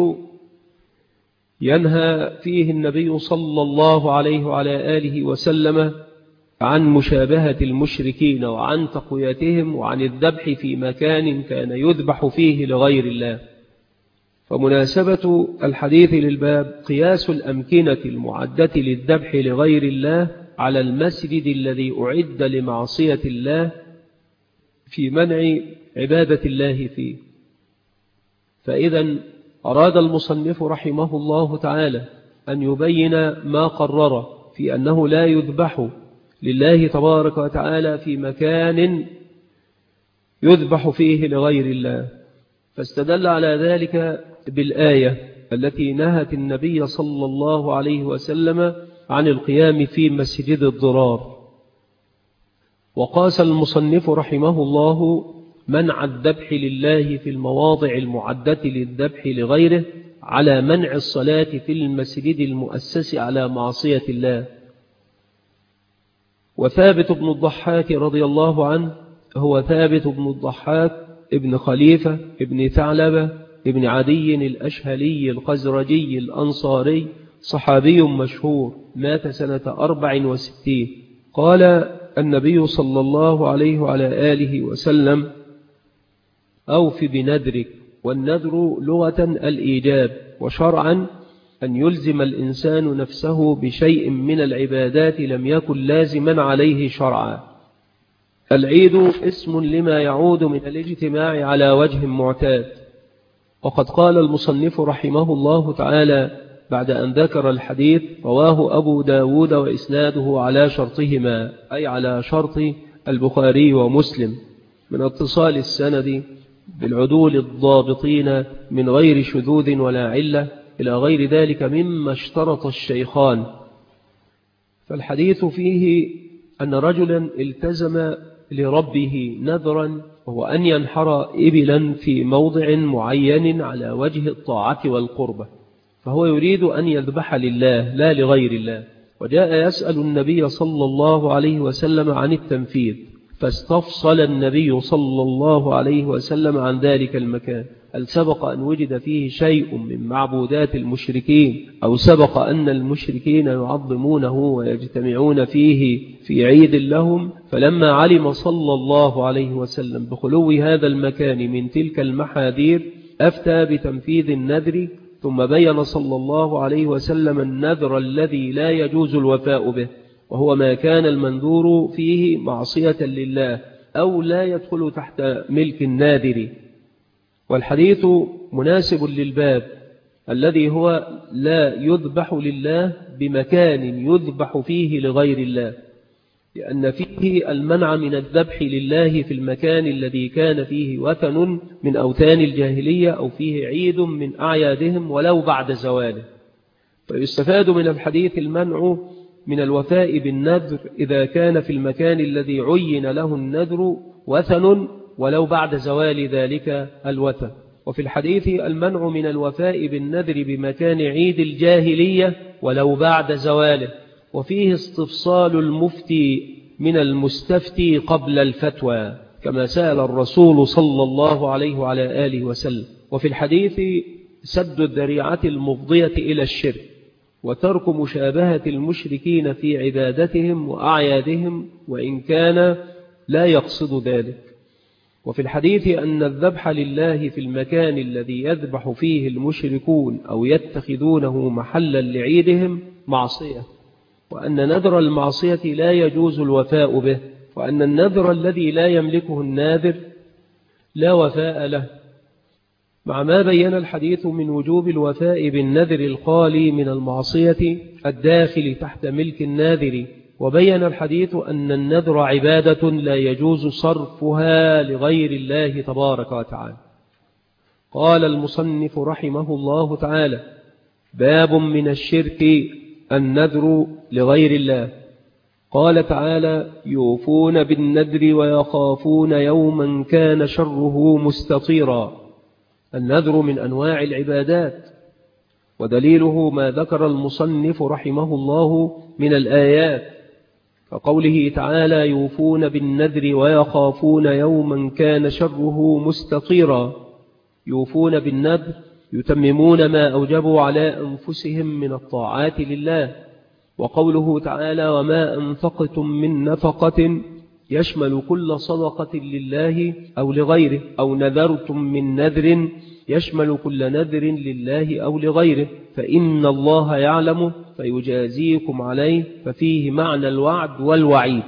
ينهى فيه النبي صلى الله عليه وعلى آله وسلم عن مشابهة المشركين وعن تقويتهم وعن الذبح في مكان كان يذبح فيه لغير الله. فمناسبة الحديث للباب قياس الأمكنة المعدة للذبح لغير الله على المسجد الذي أعد لمعصية الله في منع عبادة الله فيه. فإذا أراد المصنف رحمه الله تعالى أن يبين ما قرر في أنه لا يذبح لله تبارك وتعالى في مكان يذبح فيه لغير الله، فاستدل على ذلك بالآية التي نهت النبي صلى الله عليه وسلم عن القيام في مسجد الضرار. وقاس المصنف رحمه الله منع الذبح لله في المواضع المعدة للذبح لغيره على منع الصلاة في المسجد المؤسس على معصية الله. وثابت بن الضحاك رضي الله عنه هو ثابت بن الضحاك ابن خليفة ابن ثعلبة ابن عدي الأشهلي الخزرجي الأنصاري، صحابي مشهور، مات سنة 64. قال النبي صلى الله عليه وعلى آله وسلم: أوف بنذرك. والنذر لغة الإيجاب، وشرعا أن يلزم الإنسان نفسه بشيء من العبادات لم يكن لازما عليه شرعا. العيد اسم لما يعود من الاجتماع على وجه معتاد. وقد قال المصنف رحمه الله تعالى بعد أن ذكر الحديث: رواه أبو داود وإسناده على شرطهما، أي على شرط البخاري ومسلم، من اتصال السند بالعدول الضابطين من غير شذوذ ولا علة إلى غير ذلك مما اشترط الشيخان. فالحديث فيه أن رجلا التزم لربه نذرا، وهو أن ينحر إبلا في موضع معين على وجه الطاعة والقربة، فهو يريد أن يذبح لله لا لغير الله، وجاء يسأل النبي صلى الله عليه وسلم عن التنفيذ، فاستفصل النبي صلى الله عليه وسلم عن ذلك المكان: هل سبق أن وجد فيه شيء من معبودات المشركين، أو سبق أن المشركين يعظمونه ويجتمعون فيه في عيد لهم؟ فلما علم صلى الله عليه وسلم بخلو هذا المكان من تلك المحاذير أفتى بتنفيذ النذر، ثم بين صلى الله عليه وسلم النذر الذي لا يجوز الوفاء به، وهو ما كان المنذور فيه معصية لله أو لا يدخل تحت ملك الناذر. والحديث مناسب للباب الذي هو لا يذبح لله بمكان يذبح فيه لغير الله، لأن فيه المنع من الذبح لله في المكان الذي كان فيه وثن من أوثان الجاهلية أو فيه عيد من أعيادهم ولو بعد زواله. فيستفاد من الحديث المنع من الوفاء بالنذر إذا كان في المكان الذي عين له النذر وثن ولو بعد زوال ذلك الوثن. وفي الحديث المنع من الوفاء بالنذر بمكان عيد الجاهلية ولو بعد زواله، وفيه استفصال المفتي من المستفتي قبل الفتوى كما سأل الرسول صلى الله عليه وعلى آله وسلم. وفي الحديث سد الذريعة المفضية إلى الشرك وترك مشابهة المشركين في عبادتهم وأعيادهم وإن كان لا يقصد ذلك. وفي الحديث أن الذبح لله في المكان الذي يذبح فيه المشركون أو يتخذونه محلا لعيدهم معصية، وأن نذر المعصية لا يجوز الوفاء به، وأن النذر الذي لا يملكه الناذر لا وفاء له، مع ما بين الحديث من وجوب الوفاء بالنذر الخالي من المعصية الداخل تحت ملك الناذر. وبين الحديث أن النذر عبادة لا يجوز صرفها لغير الله تبارك وتعالى. قال المصنف رحمه الله تعالى: باب من الشرك النذر لغير الله. قال تعالى: يوفون بالنذر ويخافون يوما كان شره مستطيرا. النذر من أنواع العبادات، ودليله ما ذكر المصنف رحمه الله من الآيات، فقوله تعالى: يوفون بالنذر ويخافون يوما كان شره مستطيرا. يوفون بالنذر يتممون ما أوجبوا على أنفسهم من الطاعات لله. وقوله تعالى: وما أنفقتم من نفقة يشمل كل صدقة لله أو لغيره، أو نذرتم من نذر يشمل كل نذر لله أو لغيره، فإن الله يعلم فيجازيكم عليه، ففيه معنى الوعد والوعيد.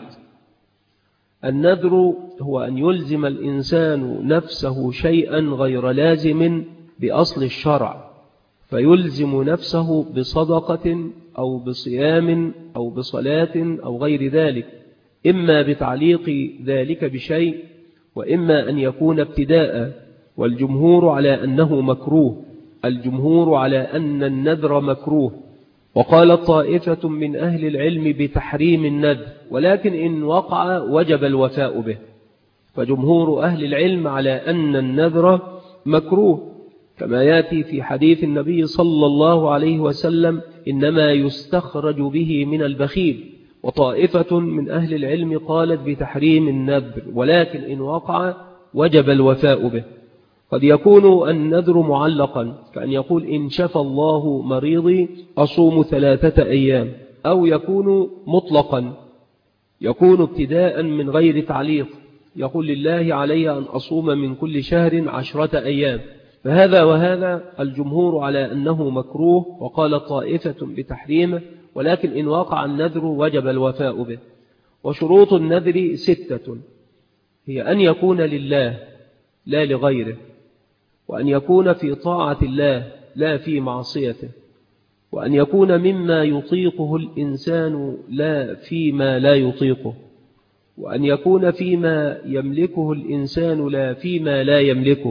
النذر هو أن يلزم الإنسان نفسه شيئا غير لازم بأصل الشرع، فيلزم نفسه بصدقة أو بصيام أو بصلاة أو غير ذلك، إما بتعليق ذلك بشيء، وإما أن يكون ابتداء. والجمهور على أنه مكروه، الجمهور على أن النذر مكروه. وقال طائفة من أهل العلم بتحريم النذر، ولكن إن وقع وجب الوفاء به. فجمهور أهل العلم على أن النذر مكروه، كما يأتي في حديث النبي صلى الله عليه وسلم: إنما يستخرج به من البخيل. وطائفة من أهل العلم قالت بتحريم النذر، ولكن إن وقع وجب الوفاء به. قد يكون النذر معلقا، كأن يقول: إن شفى الله مريضي أصوم 3 أيام، أو يكون مطلقا، يكون ابتداء من غير تعليق، يقول: لله علي أن أصوم من كل شهر 10 أيام. فهذا وهذا الجمهور على أنه مكروه، وقال طائفة بتحريمه، ولكن إن وقع النذر وجب الوفاء به. وشروط النذر 6: هي أن يكون لله لا لغيره، وأن يكون في طاعة الله لا في معصيته، وأن يكون مما يطيقه الإنسان لا فيما لا يطيقه، وأن يكون فيما يملكه الإنسان لا فيما لا يملكه،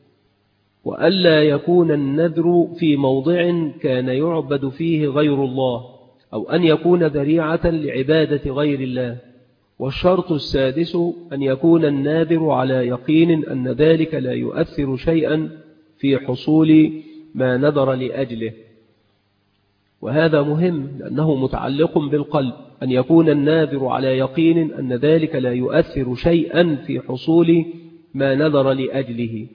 وألا يكون النذر في موضع كان يعبد فيه غير الله، أو أن يكون ذريعة لعبادة غير الله. والشرط السادس: أن يكون الناذر على يقين أن ذلك لا يؤثر شيئا في حصول ما نذر لأجله. وهذا مهم لأنه متعلق بالقلب، أن يكون الناذر على يقين أن ذلك لا يؤثر شيئا في حصول ما نذر لأجله.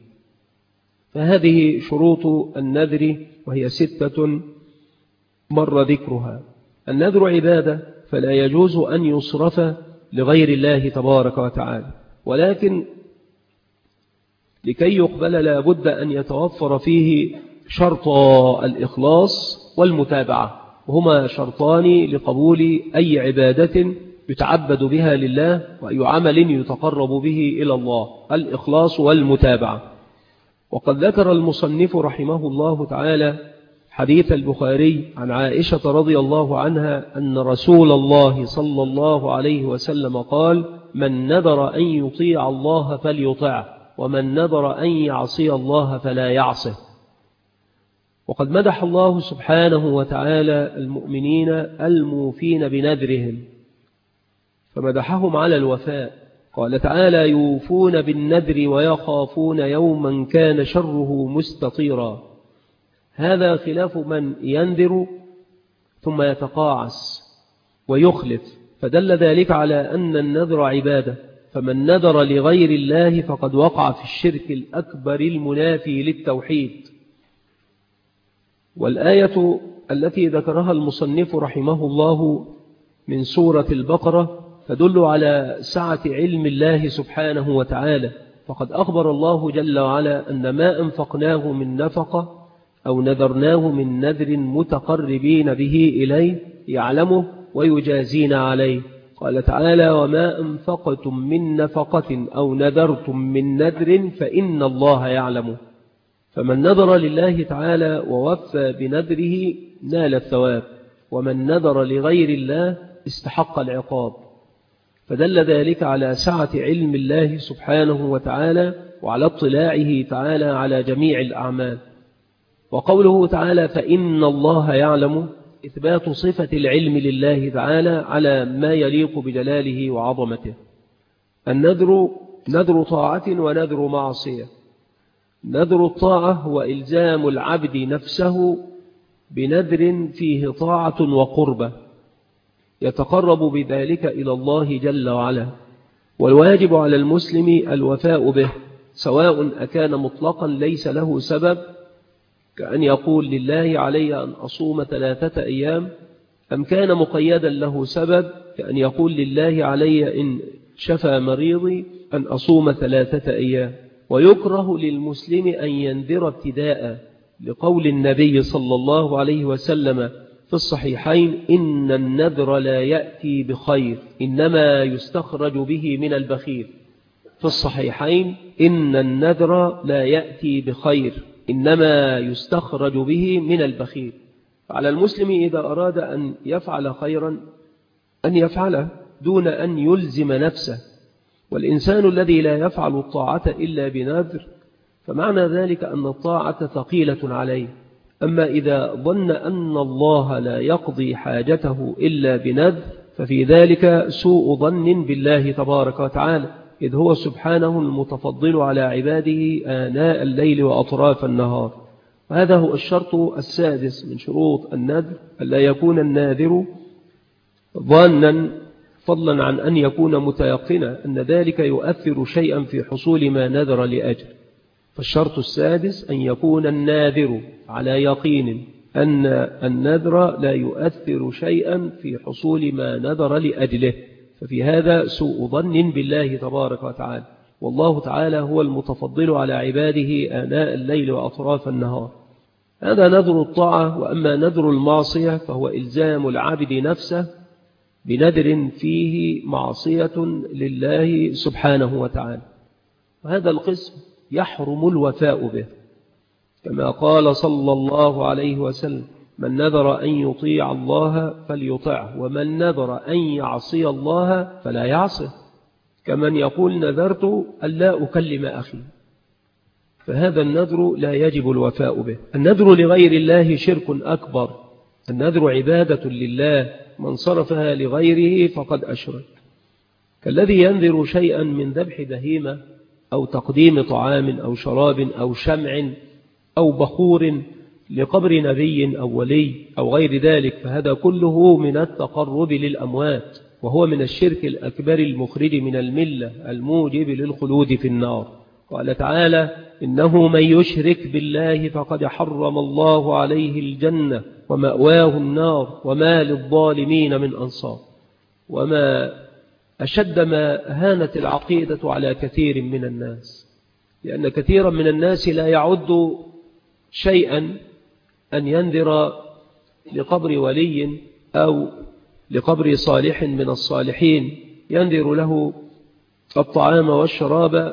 فهذه شروط النذر، وهي 6 مر ذكرها. النذر عبادة، فلا يجوز أن يصرف لغير الله تبارك وتعالى، ولكن لكي يقبل لا بد أن يتوفر فيه شرط الإخلاص والمتابعة، وهما شرطان لقبول أي عبادة يتعبد بها لله وأي عمل يتقرب به إلى الله، الإخلاص والمتابعة. وقد ذكر المصنف رحمه الله تعالى حديث البخاري عن عائشة رضي الله عنها أن رسول الله صلى الله عليه وسلم قال: من نذر أن يطيع الله فليطعه، ومن نذر أن يعصي الله فلا يعصه. وقد مدح الله سبحانه وتعالى المؤمنين الموفين بنذرهم، فمدحهم على الوفاء، قال تعالى: يوفون بالنذر ويخافون يوما كان شره مستطيرا. هذا خلاف من ينذر ثم يتقاعس ويخلف، فدل ذلك على أن النذر عبادة، فمن نذر لغير الله فقد وقع في الشرك الأكبر المنافي للتوحيد. والآية التي ذكرها المصنف رحمه الله من سورة البقرة تدل على سعة علم الله سبحانه وتعالى، فقد أخبر الله جل وعلا أن ما أنفقناه من نفقة أو نذرناه من نذر متقربين به إليه يعلمه ويجازينا عليه. قال تعالى: وما أنفقتم من نفقة أو نذرتم من نذر فإن الله يعلمه. فمن نذر لله تعالى ووفى بنذره نال الثواب، ومن نذر لغير الله استحق العقاب. فدل ذلك على سعة علم الله سبحانه وتعالى وعلى اطلاعه تعالى على جميع الأعمال. وقوله تعالى: فإن الله يعلم، إثبات صفة العلم لله تعالى على ما يليق بجلاله وعظمته. النذر نذر طاعة ونذر معصية. نذر الطاعة هو إلزام العبد نفسه بنذر فيه طاعة وقربة يتقرب بذلك إلى الله جل وعلا، والواجب على المسلم الوفاء به، سواء أكان مطلقا ليس له سبب، كأن يقول: لله علي أن أصوم 3 أيام، أم كان مقيدا له سبب، كأن يقول: لله علي إن شفى مريضي أن أصوم 3 أيام. ويكره للمسلم أن ينذر ابتداء، لقول النبي صلى الله عليه وسلم في الصحيحين: إن النذر لا يأتي بخير، إنما يستخرج به من البخيل. في الصحيحين: إن النذر لا يأتي بخير، إنما يستخرج به من البخيل. فعلى المسلم إذا أراد أن يفعل خيرا أن يفعله دون أن يلزم نفسه. والإنسان الذي لا يفعل الطاعة إلا بنذر فمعنى ذلك أن الطاعة ثقيلة عليه. أما إذا ظن أن الله لا يقضي حاجته إلا بنذر ففي ذلك سوء ظن بالله تبارك وتعالى، إذ هو سبحانه المتفضل على عباده آناء الليل وأطراف النهار. وهذا هو الشرط السادس من شروط النذر، ألا يكون الناذر ظانا فضلا عن أن يكون متيقنا أن ذلك يؤثر شيئا في حصول ما نذر لأجل. فالشرط السادس أن يكون الناذر على يقين أن النذر لا يؤثر شيئا في حصول ما نذر لأجله، ففي هذا سوء ظن بالله تبارك وتعالى، والله تعالى هو المتفضل على عباده آناء الليل وأطراف النهار. هذا نذر الطاعة. وأما نذر المعصية فهو إلزام العبد نفسه بنذر فيه معصية لله سبحانه وتعالى، وهذا القسم يحرم الوفاء به، كما قال صلى الله عليه وسلم: من نذر أن يطيع الله فليطعه، ومن نذر أن يعصي الله فلا يعصه، كمن يقول: نذرت ألا أكلم أخي. فهذا النذر لا يجب الوفاء به. النذر لغير الله شرك أكبر. النذر عبادة لله، من صرفها لغيره فقد أشرك، كالذي ينذر شيئا من ذبح بهيمة أو تقديم طعام أو شراب أو شمع أو بخور لقبر نبي أو ولي أو غير ذلك، فهذا كله من التقرب للأموات، وهو من الشرك الأكبر المخرج من الملة الموجب للخلود في النار. قال تعالى: إنه من يشرك بالله فقد حرم الله عليه الجنة ومأواه النار وما للظالمين من أنصار. وما أشد ما هانت العقيدة على كثير من الناس، لأن كثيرا من الناس لا يعد شيئا أن ينذر لقبر ولي أو لقبر صالح من الصالحين، ينذر له الطعام والشراب،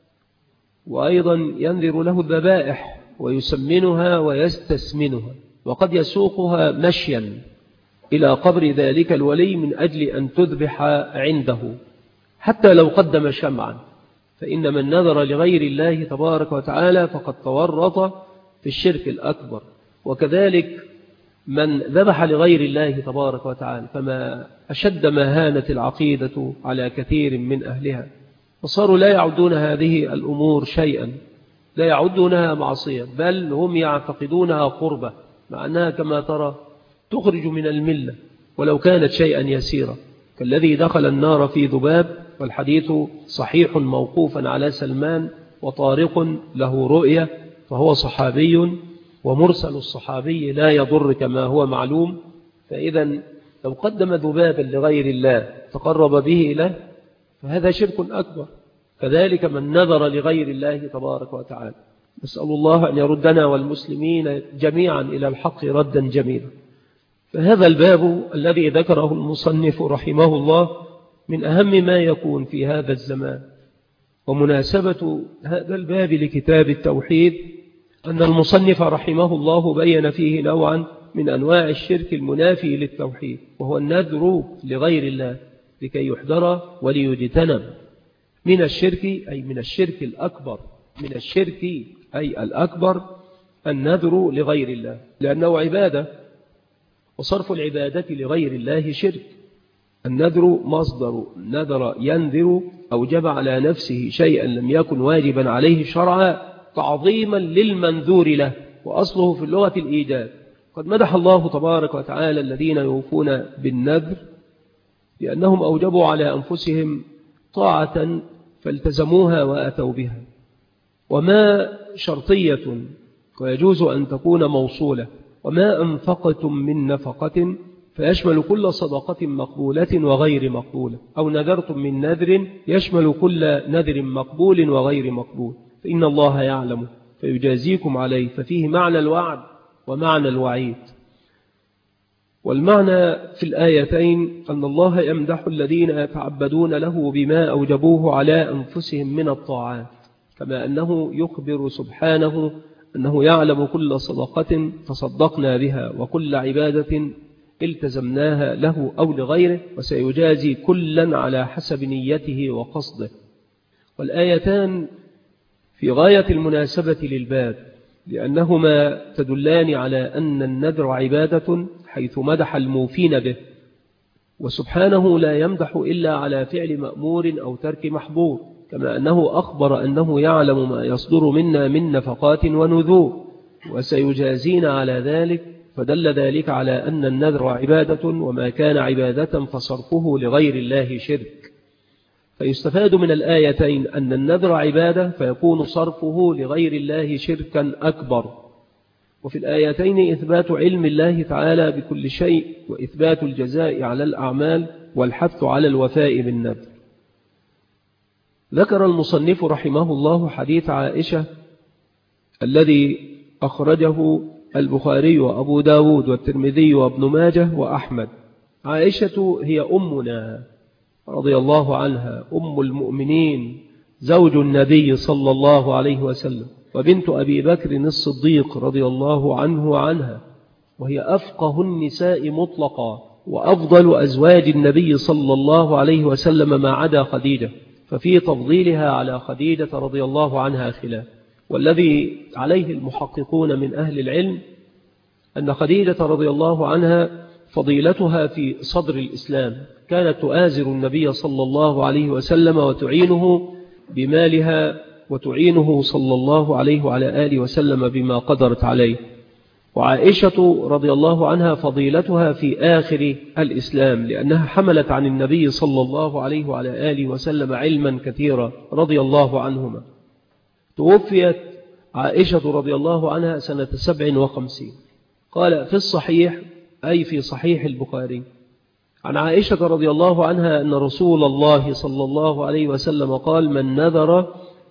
وأيضا ينذر له الذبائح ويسمنها ويستسمنها، وقد يسوقها مشيا إلى قبر ذلك الولي من أجل أن تذبح عنده، حتى لو قدم شمعا. فإن من نذر لغير الله تبارك وتعالى فقد تورط في الشرك الأكبر، وكذلك من ذبح لغير الله تبارك وتعالى، فما أشد ما هانت العقيدة على كثير من أهلها، فصاروا لا يعدون هذه الأمور شيئا، لا يعدونها معصية، بل هم يعتقدونها قربة، مع أنها كما ترى تخرج من الملة ولو كانت شيئا يسيرا، كالذي دخل النار في ذباب، والحديث صحيح موقوفا على سلمان، وطارق له رؤية فهو صحابي، ومرسل الصحابي لا يضر كما هو معلوم. فإذا لو قدم ذبابا لغير الله تقرب به له فهذا شرك أكبر، كذلك من نذر لغير الله تبارك وتعالى. نسأل الله أن يردنا والمسلمين جميعا إلى الحق ردا جميلا. فهذا الباب الذي ذكره المصنف رحمه الله من أهم ما يكون في هذا الزمان، ومناسبة هذا الباب لكتاب التوحيد أن المصنف رحمه الله بين فيه نوعا من أنواع الشرك المنافي للتوحيد، وهو النذر لغير الله لكي يحذر وليجتنب من الشرك، أي من الشرك الأكبر، من الشرك أي الأكبر النذر لغير الله، لأنه عبادة، وصرف العبادة لغير الله شرك. النذر مصدر نذر ينذر، أوجب على نفسه شيئا لم يكن واجبا عليه شرعا تعظيما للمنذور له، وأصله في اللغة الإيجاب. قد مدح الله تبارك وتعالى الذين يوفون بالنذر لأنهم أوجبوا على أنفسهم طاعة فالتزموها وأتوا بها، وما شرطية ويجوز أن تكون موصولة، وما أنفقتم من نفقة فيشمل كل صدقة مقبولة وغير مقبولة، أو نذرتم من نذر يشمل كل نذر مقبول وغير مقبول، فإن الله يعلم فيجازيكم عليه، ففيه معنى الوعد ومعنى الوعيد. والمعنى في الآيتين أن الله يمدح الذين يتعبدون له بما أوجبوه على أنفسهم من الطاعات، كما أنه يخبر سبحانه أنه يعلم كل صدقة تصدقنا بها وكل عبادة التزمناها له أو لغيره، وسيجازي كلا على حسب نيته وقصده. والآيتان في غاية المناسبة للباب، لأنهما تدلان على أن النذر عبادة حيث مدح الموفين به، وسبحانه لا يمدح إلا على فعل مأمور أو ترك محظور، كما أنه أخبر أنه يعلم ما يصدر منا من نفقات ونذور وسيجازينا على ذلك، فدل ذلك على أن النذر عبادة، وما كان عبادة فصرفه لغير الله شرك. فيستفاد من الآيتين أن النذر عبادة فيكون صرفه لغير الله شركا أكبر. وفي الآيتين إثبات علم الله تعالى بكل شيء، وإثبات الجزاء على الأعمال، والحث على الوفاء بالنذر. ذكر المصنف رحمه الله حديث عائشة الذي أخرجه البخاري وأبو داود والترمذي وابن ماجه وأحمد. عائشة هي أمنا رضي الله عنها، أم المؤمنين، زوج النبي صلى الله عليه وسلم، وبنت أبي بكر الصديق رضي الله عنه وعنها، وهي أفقه النساء مطلقا، وأفضل أزواج النبي صلى الله عليه وسلم ما عدا خديجة، ففي تفضيلها على خديجة رضي الله عنها خلاف. والذي عليه المحققون من أهل العلم أن خديجة رضي الله عنها فضيلتها في صدر الإسلام، كانت تؤازر النبي صلى الله عليه وسلم وتعينه بمالها، وتعينه صلى الله عليه وعلى آله وسلم بما قدرت عليه. وعائشة رضي الله عنها فضيلتها في آخر الإسلام، لأنها حملت عن النبي صلى الله عليه وعلى آله وسلم علما كثيرا رضي الله عنهما. توفيت عائشة رضي الله عنها سنة 57. قال في الصحيح، أي في صحيح البخاري، عن عائشة رضي الله عنها أن رسول الله صلى الله عليه وسلم قال: من نذر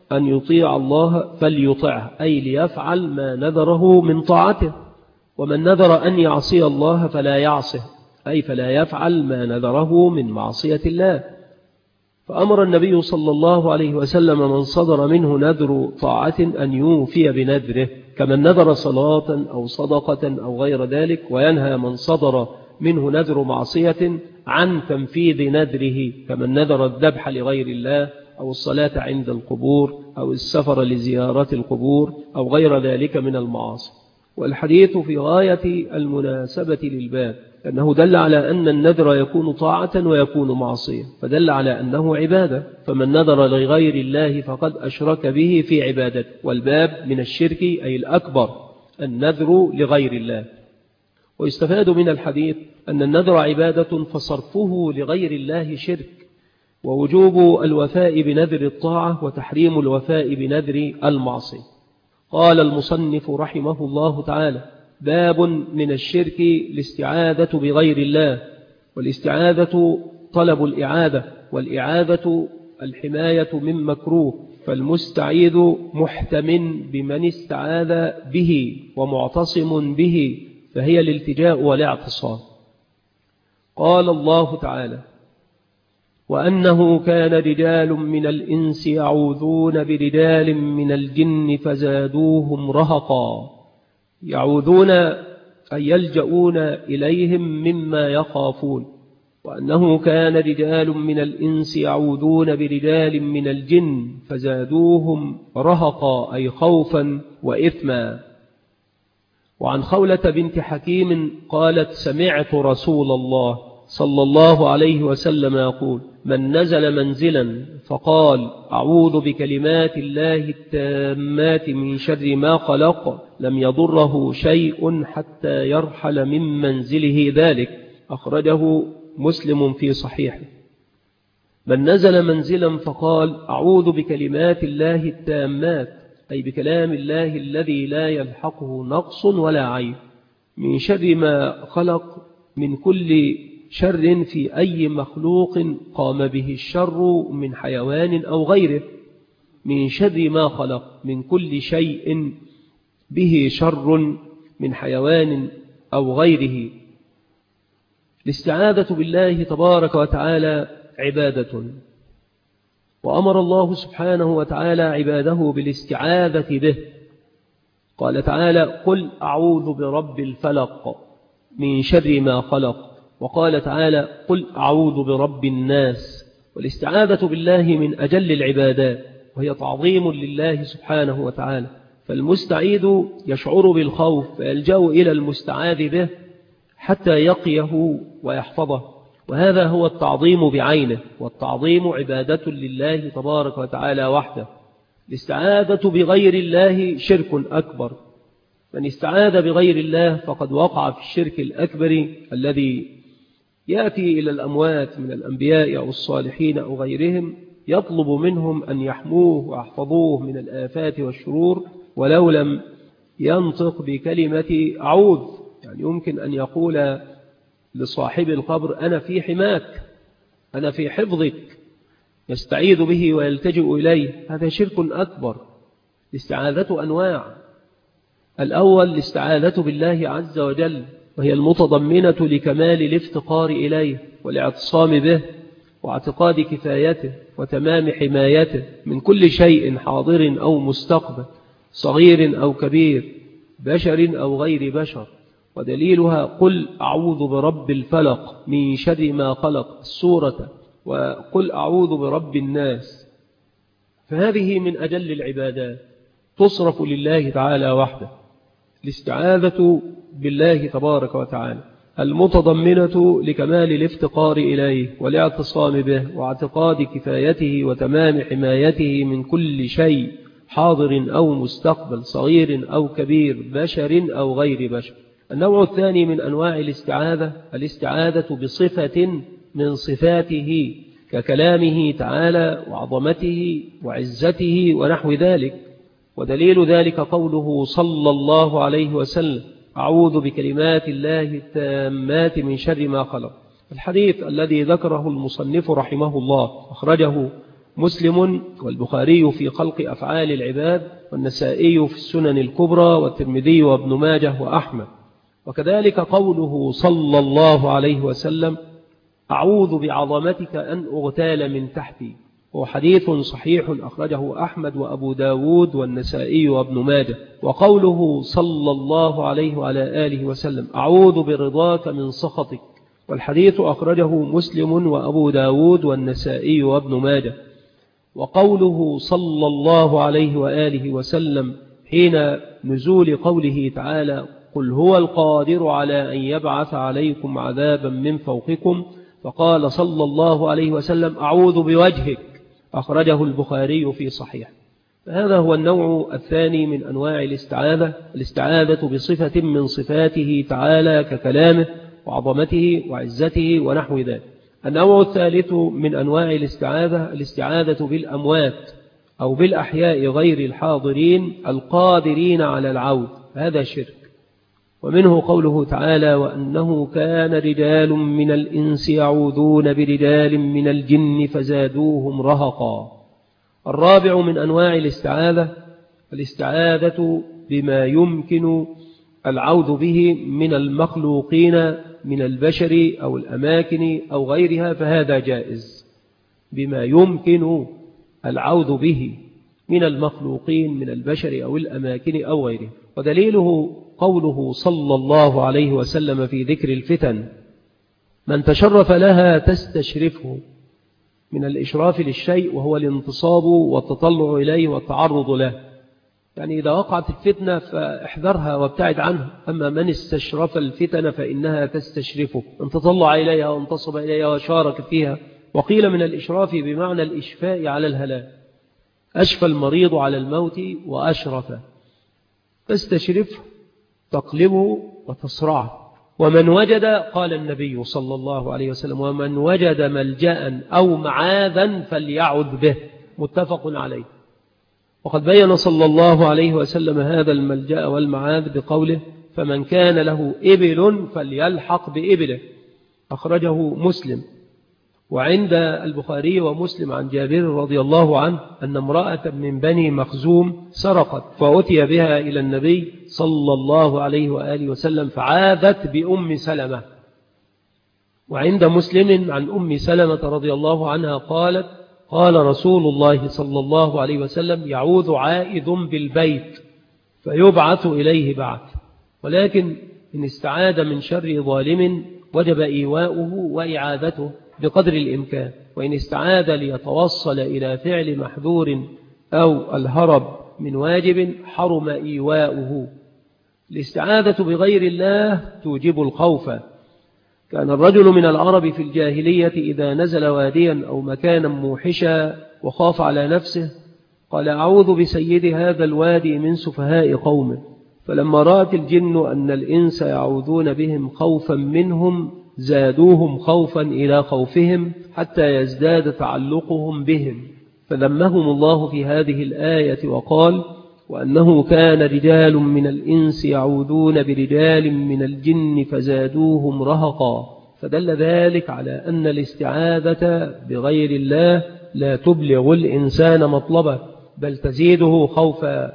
أن يطيع الله فليطعه، أي ليفعل ما نذره من طاعته، ومن نذر أن يعصي الله فلا يعصه، أي فلا يفعل ما نذره من معصية الله. فأمر النبي صلى الله عليه وسلم من صدر منه نذر طاعة أن يوفي بنذره، كمن نذر صلاة أو صدقة أو غير ذلك، وينهى من صدر منه نذر معصية عن تنفيذ نذره، كمن نذر الذبح لغير الله أو الصلاة عند القبور أو السفر لزيارة القبور أو غير ذلك من المعاصي. والحديث في غاية المناسبة للباب، أنه دل على أن النذر يكون طاعة ويكون معصية، فدل على أنه عبادة، فمن نذر لغير الله فقد أشرك به في عبادته. والباب من الشرك أي الأكبر النذر لغير الله. ويستفاد من الحديث أن النذر عبادة فصرفه لغير الله شرك، ووجوب الوفاء بنذر الطاعة وتحريم الوفاء بنذر المعصية. قال المصنف رحمه الله تعالى: باب من الشرك الاستعاذة بغير الله. والاستعاذة طلب الإعادة، والإعادة الحماية من مكروه، فالمستعيذ محتم بمن استعاذ به ومعتصم به، فهي الالتجاء والاعتصام. قال الله تعالى: وأنه كان رجال من الإنس يعوذون برجال من الجن فزادوهم رهقا. يعوذون أي يلجؤون إليهم مما يخافون. وأنه كان رجال من الإنس يعوذون برجال من الجن فزادوهم رهقا أي خوفا وإثما. وعن خولة بنت حكيم قالت: سمعت رسول الله صلى الله عليه وسلم يقول: من نزل منزلا فقال: أعوذ بكلمات الله التامات من شر ما خلق، لم يضره شيء حتى يرحل من منزله ذلك. أخرجه مسلم في صحيحه. من نزل منزلا فقال: أعوذ بكلمات الله التامات، أي بكلام الله الذي لا يلحقه نقص ولا عيب، من شر ما خلق، من كل شر في أي مخلوق قام به الشر من حيوان أو غيره، من شر ما خلق، من كل شيء به شر من حيوان أو غيره. الاستعاذة بالله تبارك وتعالى عبادة، وأمر الله سبحانه وتعالى عباده بالاستعاذة به. قال تعالى: قل أعوذ برب الفلق من شر ما خلق. وقال تعالى: قل أعوذ برب الناس. والاستعاذة بالله من أجل العبادات، وهي تعظيم لله سبحانه وتعالى، فالمستعيذ يشعر بالخوف فيلجأ إلى المستعاذ به حتى يقيه ويحفظه، وهذا هو التعظيم بعينه، والتعظيم عبادة لله تبارك وتعالى وحده. الاستعاذة بغير الله شرك أكبر، من استعاذ بغير الله فقد وقع في الشرك الأكبر الذي يأتي إلى الأموات من الأنبياء أو الصالحين أو غيرهم، يطلب منهم أن يحموه ويحفظوه من الآفات والشرور، ولو لم ينطق بكلمة أعوذ. يعني يمكن أن يقول لصاحب القبر: أنا في حماك، أنا في حفظك، يستعيذ به ويلتجئ إليه. هذا شرك أكبر. الاستعاذة أنواع. الأول الاستعاذة بالله عز وجل، وهي المتضمنة لكمال الافتقار إليه والاعتصام به واعتقاد كفايته وتمام حمايته من كل شيء حاضر أو مستقبل، صغير أو كبير، بشر أو غير بشر. ودليلها: قل أعوذ برب الفلق من شر ما خلق السورة، وقل أعوذ برب الناس. فهذه من أجل العبادات، تصرف لله تعالى وحده. الاستعاذة بالله تبارك وتعالى المتضمنة لكمال الافتقار إليه والاعتصام به واعتقاد كفايته وتمام حمايته من كل شيء حاضر أو مستقبل، صغير أو كبير، بشر أو غير بشر. النوع الثاني من أنواع الاستعاذة الاستعاذة بصفة من صفاته، ككلامه تعالى وعظمته وعزته ونحو ذلك. ودليل ذلك قوله صلى الله عليه وسلم: أعوذ بكلمات الله التامات من شر ما خلق. الحديث الذي ذكره المصنف رحمه الله أخرجه مسلم والبخاري في خلق أفعال العباد، والنسائي في السنن الكبرى، والترمذي وابن ماجه وأحمد. وكذلك قوله صلى الله عليه وسلم: أعوذ بعظمتك أن أغتال من تحتي، هو حديث صحيح أخرجه أحمد وأبو داود والنسائي وابن ماجه. وقوله صلى الله عليه وعلى آله وسلم: أعوذ برضاك من سخطك، والحديث أخرجه مسلم وأبو داود والنسائي وابن ماجه. وقوله صلى الله عليه وآله وسلم حين نزول قوله تعالى: قل هو القادر على أن يبعث عليكم عذابا من فوقكم، فقال صلى الله عليه وسلم: أعوذ بوجهك، أخرجه البخاري في صحيح. فهذا هو النوع الثاني من أنواع الاستعاذة بصفة من صفاته تعالى ككلامه وعظمته وعزته ونحو ذلك. النوع الثالث من أنواع الاستعاذة بالأموات أو بالأحياء غير الحاضرين القادرين على العود، هذا شرك. ومنه قوله تعالى: وأنه كان رجال من الإنس يعوذون برجال من الجن فزادوهم رهقا. الرابع من أنواع الاستعاذة بما يمكن العوذ به من المخلوقين من البشر أو الأماكن أو غيرها، فهذا جائز. بما يمكن العوذ به من المخلوقين من البشر أو الأماكن أو غيرها. ودليله قوله صلى الله عليه وسلم في ذكر الفتن: من تشرف لها تستشرفه، من الإشراف للشيء وهو الانتصاب والتطلع إليه والتعرض له. يعني إذا وقعت الفتنة فاحذرها وابتعد عنها. أما من استشرف الفتن فإنها تستشرفه، ان تطلع إليها وانتصب إليها وشارك فيها. وقيل من الإشراف بمعنى الإشفاء على الهلاك، أشفى المريض على الموت وأشرف، تستشرفه تقلبه وتصرعه. ومن وجد، قال النبي صلى الله عليه وسلم: ومن وجد ملجأ أو معاذا فليعذ به، متفق عليه. وقد بين صلى الله عليه وسلم هذا الملجأ والمعاذ بقوله: فمن كان له إبل فليلحق بإبله، أخرجه مسلم. وعند البخاري ومسلم عن جابر رضي الله عنه أن امرأة من بني مخزوم سرقت، فأتي بها إلى النبي صلى الله عليه وآله وسلم فعاذت بأم سلمة. وعند مسلم عن أم سلمة رضي الله عنها قالت: قال رسول الله صلى الله عليه وسلم: يعوذ عائذ بالبيت فيبعث إليه بعث. ولكن إن استعاذ من شر ظالم وجب إيواؤه وإعادته بقدر الإمكان، وإن استعاذ ليتوصل إلى فعل محذور أو الهرب من واجب حرم إيواؤه. الاستعاذة بغير الله توجب الخوف. كان الرجل من العرب في الجاهلية إذا نزل واديا أو مكانا موحشا وخاف على نفسه قال: أعوذ بسيد هذا الوادي من سفهاء قومه. فلما رأت الجن أن الإنس يعوذون بهم خوفا منهم زادوهم خوفا إلى خوفهم حتى يزداد تعلقهم بهم، فذمهم الله في هذه الآية وقال: وأنه كان رجال من الإنس يعوذون برجال من الجن فزادوهم رهقا. فدل ذلك على أن الاستعاذة بغير الله لا تبلغ الإنسان مطلبه، بل تزيده خوفا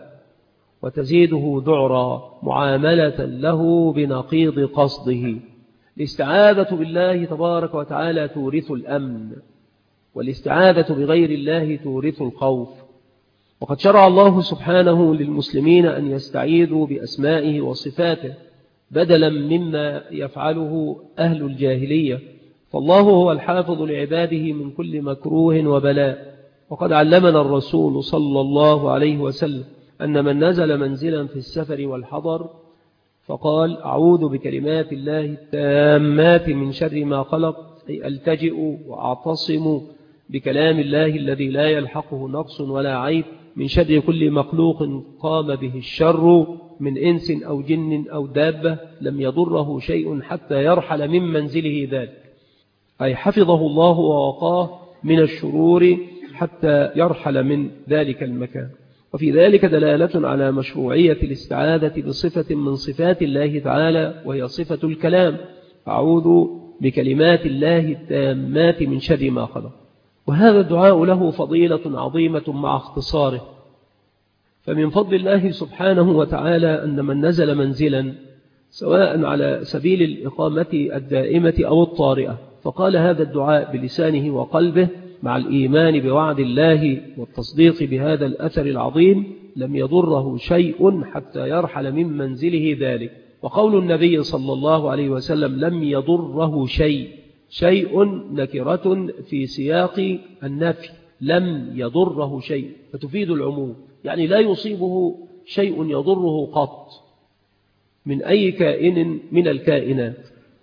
وتزيده ذعرا معاملة له بنقيض قصده. الاستعاذة بالله تبارك وتعالى تورث الأمن، والاستعاذة بغير الله تورث الخوف. وقد شرع الله سبحانه للمسلمين أن يستعيذوا بأسمائه وصفاته بدلا مما يفعله أهل الجاهلية، فالله هو الحافظ لعباده من كل مكروه وبلاء. وقد علمنا الرسول صلى الله عليه وسلم أن من نزل منزلا في السفر والحضر فقال: أعوذ بكلمات الله التامات من شر ما خلق، أي ألتجئ وأعتصم بكلام الله الذي لا يلحقه نقص ولا عيب من شر كل مخلوق قام به الشر من إنس أو جن أو دابة لم يضره شيء حتى يرحل من منزله ذلك، أي حفظه الله ووقاه من الشرور حتى يرحل من ذلك المكان. وفي ذلك دلالة على مشروعية الاستعاذة بصفة من صفات الله تعالى، وهي صفة الكلام: أعوذ بكلمات الله التامات من شر ما خلق. وهذا الدعاء له فضيلة عظيمة مع اختصاره. فمن فضل الله سبحانه وتعالى أن من نزل منزلا سواء على سبيل الإقامة الدائمة أو الطارئة فقال هذا الدعاء بلسانه وقلبه مع الإيمان بوعد الله والتصديق بهذا الأثر العظيم لم يضره شيء حتى يرحل من منزله ذلك. وقول النبي صلى الله عليه وسلم لم يضره شيء نكرة في سياق النفي، لم يضره شيء فتفيد العموم، يعني لا يصيبه شيء يضره قط من أي كائن من الكائنات.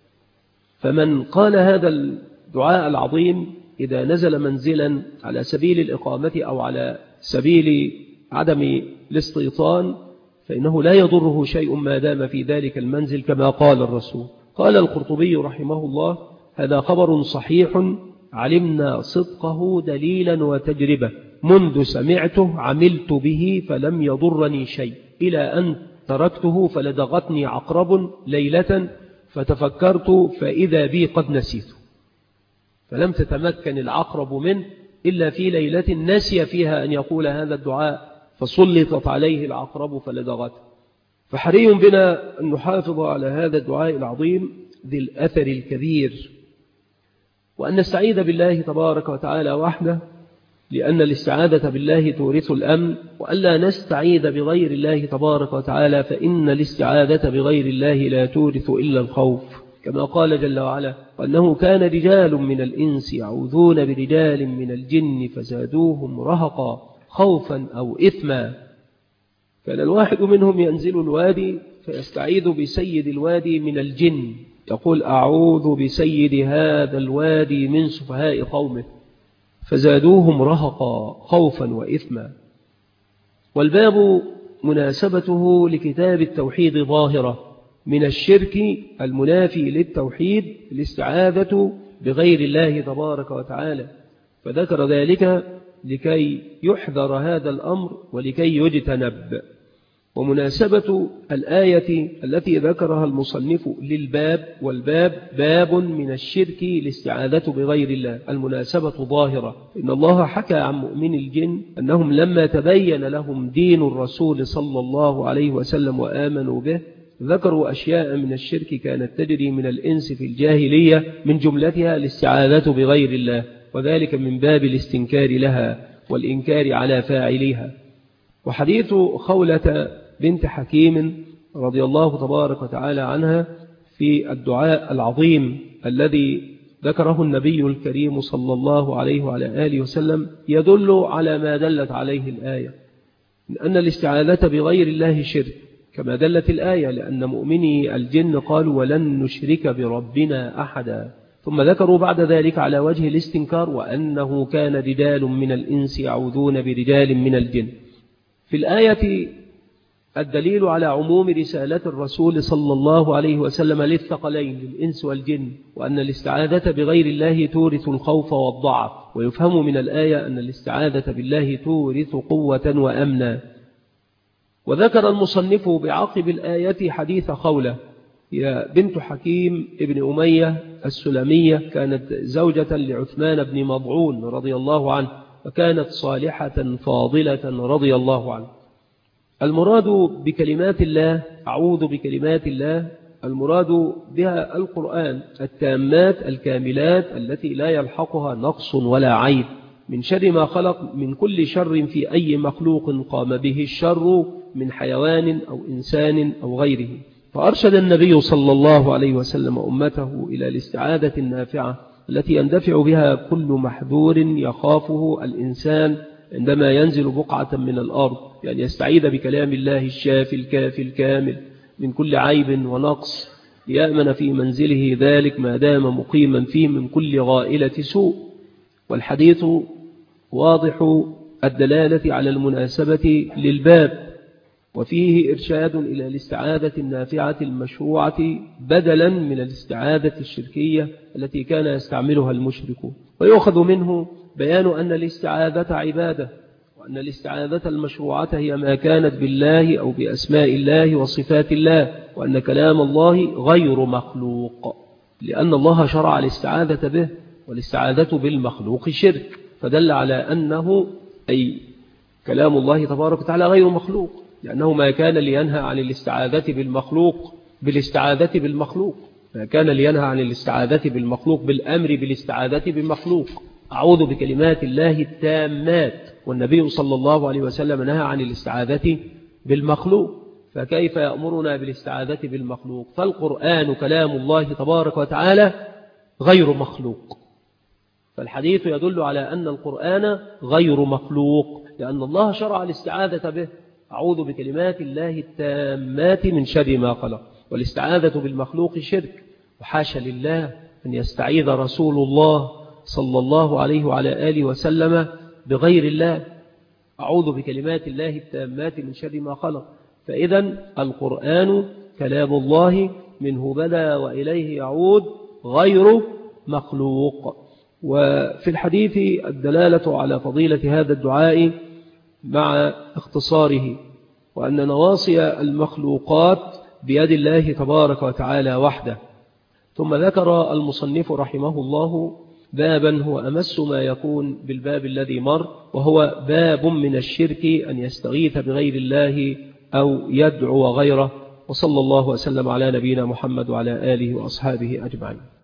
فمن قال هذا الدعاء العظيم إذا نزل منزلا على سبيل الإقامة أو على سبيل عدم الاستيطان فإنه لا يضره شيء ما دام في ذلك المنزل كما قال الرسول. قال القرطبي رحمه الله هذا خبر صحيح علمنا صدقه دليلا وتجربة، منذ سمعته عملت به فلم يضرني شيء إلى أن تركته فلدغتني عقرب ليلة فتفكرت فإذا بي قد نسيته، فلم تتمكن العقرب منه إلا في ليلة نسي فيها أن يقول هذا الدعاء فسلطت عليه العقرب فلدغته. فحري بنا أن نحافظ على هذا الدعاء العظيم ذي الأثر الكبير، وأن نستعيذ بالله تبارك وتعالى وحده، لأن الاستعاذة بالله تورث الأمن، وألا نستعيذ بغير الله تبارك وتعالى فإن الاستعاذة بغير الله لا تورث إلا الخوف، كما قال جل وعلا وأنه كان رجال من الإنس يعوذون برجال من الجن فزادوهم رهقا خوفا أو إثما. كان الواحد منهم ينزل الوادي فيستعيذ بسيد الوادي من الجن، يقول أعوذ بسيد هذا الوادي من سفهاء قومه فزادوهم رهقا خوفا وإثما. والباب مناسبته لكتاب التوحيد ظاهرة من الشرك المنافي للتوحيد الاستعاذة بغير الله تبارك وتعالى، فذكر ذلك لكي يحذر هذا الأمر ولكي يجتنب. ومناسبة الآية التي ذكرها المصنف للباب، والباب باب من الشرك الاستعاذة بغير الله، المناسبة ظاهرة. إن الله حكى عن مؤمن الجن أنهم لما تبين لهم دين الرسول صلى الله عليه وسلم وآمنوا به ذكروا أشياء من الشرك كانت تجري من الإنس في الجاهلية من جملتها الاستعاذة بغير الله، وذلك من باب الاستنكار لها والإنكار على فاعليها. وحديث خولة بنت حكيم رضي الله تبارك وتعالى عنها في الدعاء العظيم الذي ذكره النبي الكريم صلى الله عليه وعلى آله وسلم يدل على ما دلت عليه الآية من أن الاستعاذة بغير الله شرك، كما دلت الآية لأن مؤمني الجن قالوا ولن نشرك بربنا أحدا، ثم ذكروا بعد ذلك على وجه الاستنكار وأنه كان رجال من الإنس يعوذون برجال من الجن. في الآية الدليل على عموم رسالة الرسول صلى الله عليه وسلم للثقلين للإنس والجن، وأن الاستعاذة بغير الله تورث الخوف والضعف، ويفهم من الآية أن الاستعاذة بالله تورث قوة وأمنا. وذكر المصنف بعقب الآية حديث خولة هي بنت حكيم ابن أمية السلمية، كانت زوجة لعثمان بن مضعون رضي الله عنه، وكانت صالحة فاضلة رضي الله عنه. المراد بكلمات الله أعوذ بكلمات الله المراد بها القرآن التامات الكاملات التي لا يلحقها نقص ولا عيب، من شر ما خلق، من كل شر في أي مخلوق قام به الشر من حيوان أو إنسان أو غيره. فأرشد النبي صلى الله عليه وسلم أمته إلى الاستعاذة النافعة التي يندفع بها كل محذور يخافه الإنسان عندما ينزل بقعة من الأرض، يعني يستعيذ بكلام الله الشافي الكافي الكامل من كل عيب ونقص ليأمن في منزله ذلك ما دام مقيما فيه من كل غائلة سوء. والحديث واضح الدلالة على المناسبة للباب، وفيه إرشاد إلى الاستعاذة النافعة المشروعة بدلا من الاستعاذة الشركية التي كان يستعملها المشركون. ويؤخذ منه بيان أن الاستعاذة عبادة، وأن الاستعاذة المشروعة هي ما كانت بالله أو بأسماء الله وصفات الله، وأن كلام الله غير مخلوق، لأن الله شرع الاستعاذة به، والاستعاذة بالمخلوق شرك، فدل على أنه أي كلام الله تبارك وتعالى غير مخلوق، لأنه ما كان لينهى عن الاستعاذة بالمخلوق بالاستعاذة بالمخلوق، ما كان لينهى عن الاستعاذة بالمخلوق بالأمر بالاستعاذة بالمخلوق. أعوذ بكلمات الله التامات، والنبي صلى الله عليه وسلم نهى عن الاستعاذة بالمخلوق، فكيف يأمرنا بالاستعاذة بالمخلوق؟ فالقرآن كلام الله تبارك وتعالى غير مخلوق، فالحديث يدل على أن القرآن غير مخلوق، لأن الله شرع الاستعاذة به. أعوذ بكلمات الله التامات من شر ما خلق، والاستعاذة بالمخلوق شرك، وحاشا لله أن يستعيذ رسول الله صلى الله عليه وعلى آله وسلم بغير الله. أعوذ بكلمات الله التامات من شر ما خلق، فإذا القرآن كلام الله منه بدأ وإليه يعود غير مخلوق. وفي الحديث الدلالة على فضيلة هذا الدعاء مع اختصاره، وأن نواصي المخلوقات بيد الله تبارك وتعالى وحده. ثم ذكر المصنف رحمه الله بابا هو أمس ما يكون بالباب الذي مر، وهو باب من الشرك أن يستغيث بغير الله أو يدعو غيره. وصلى الله وسلم على نبينا محمد وعلى آله وأصحابه أجمعين.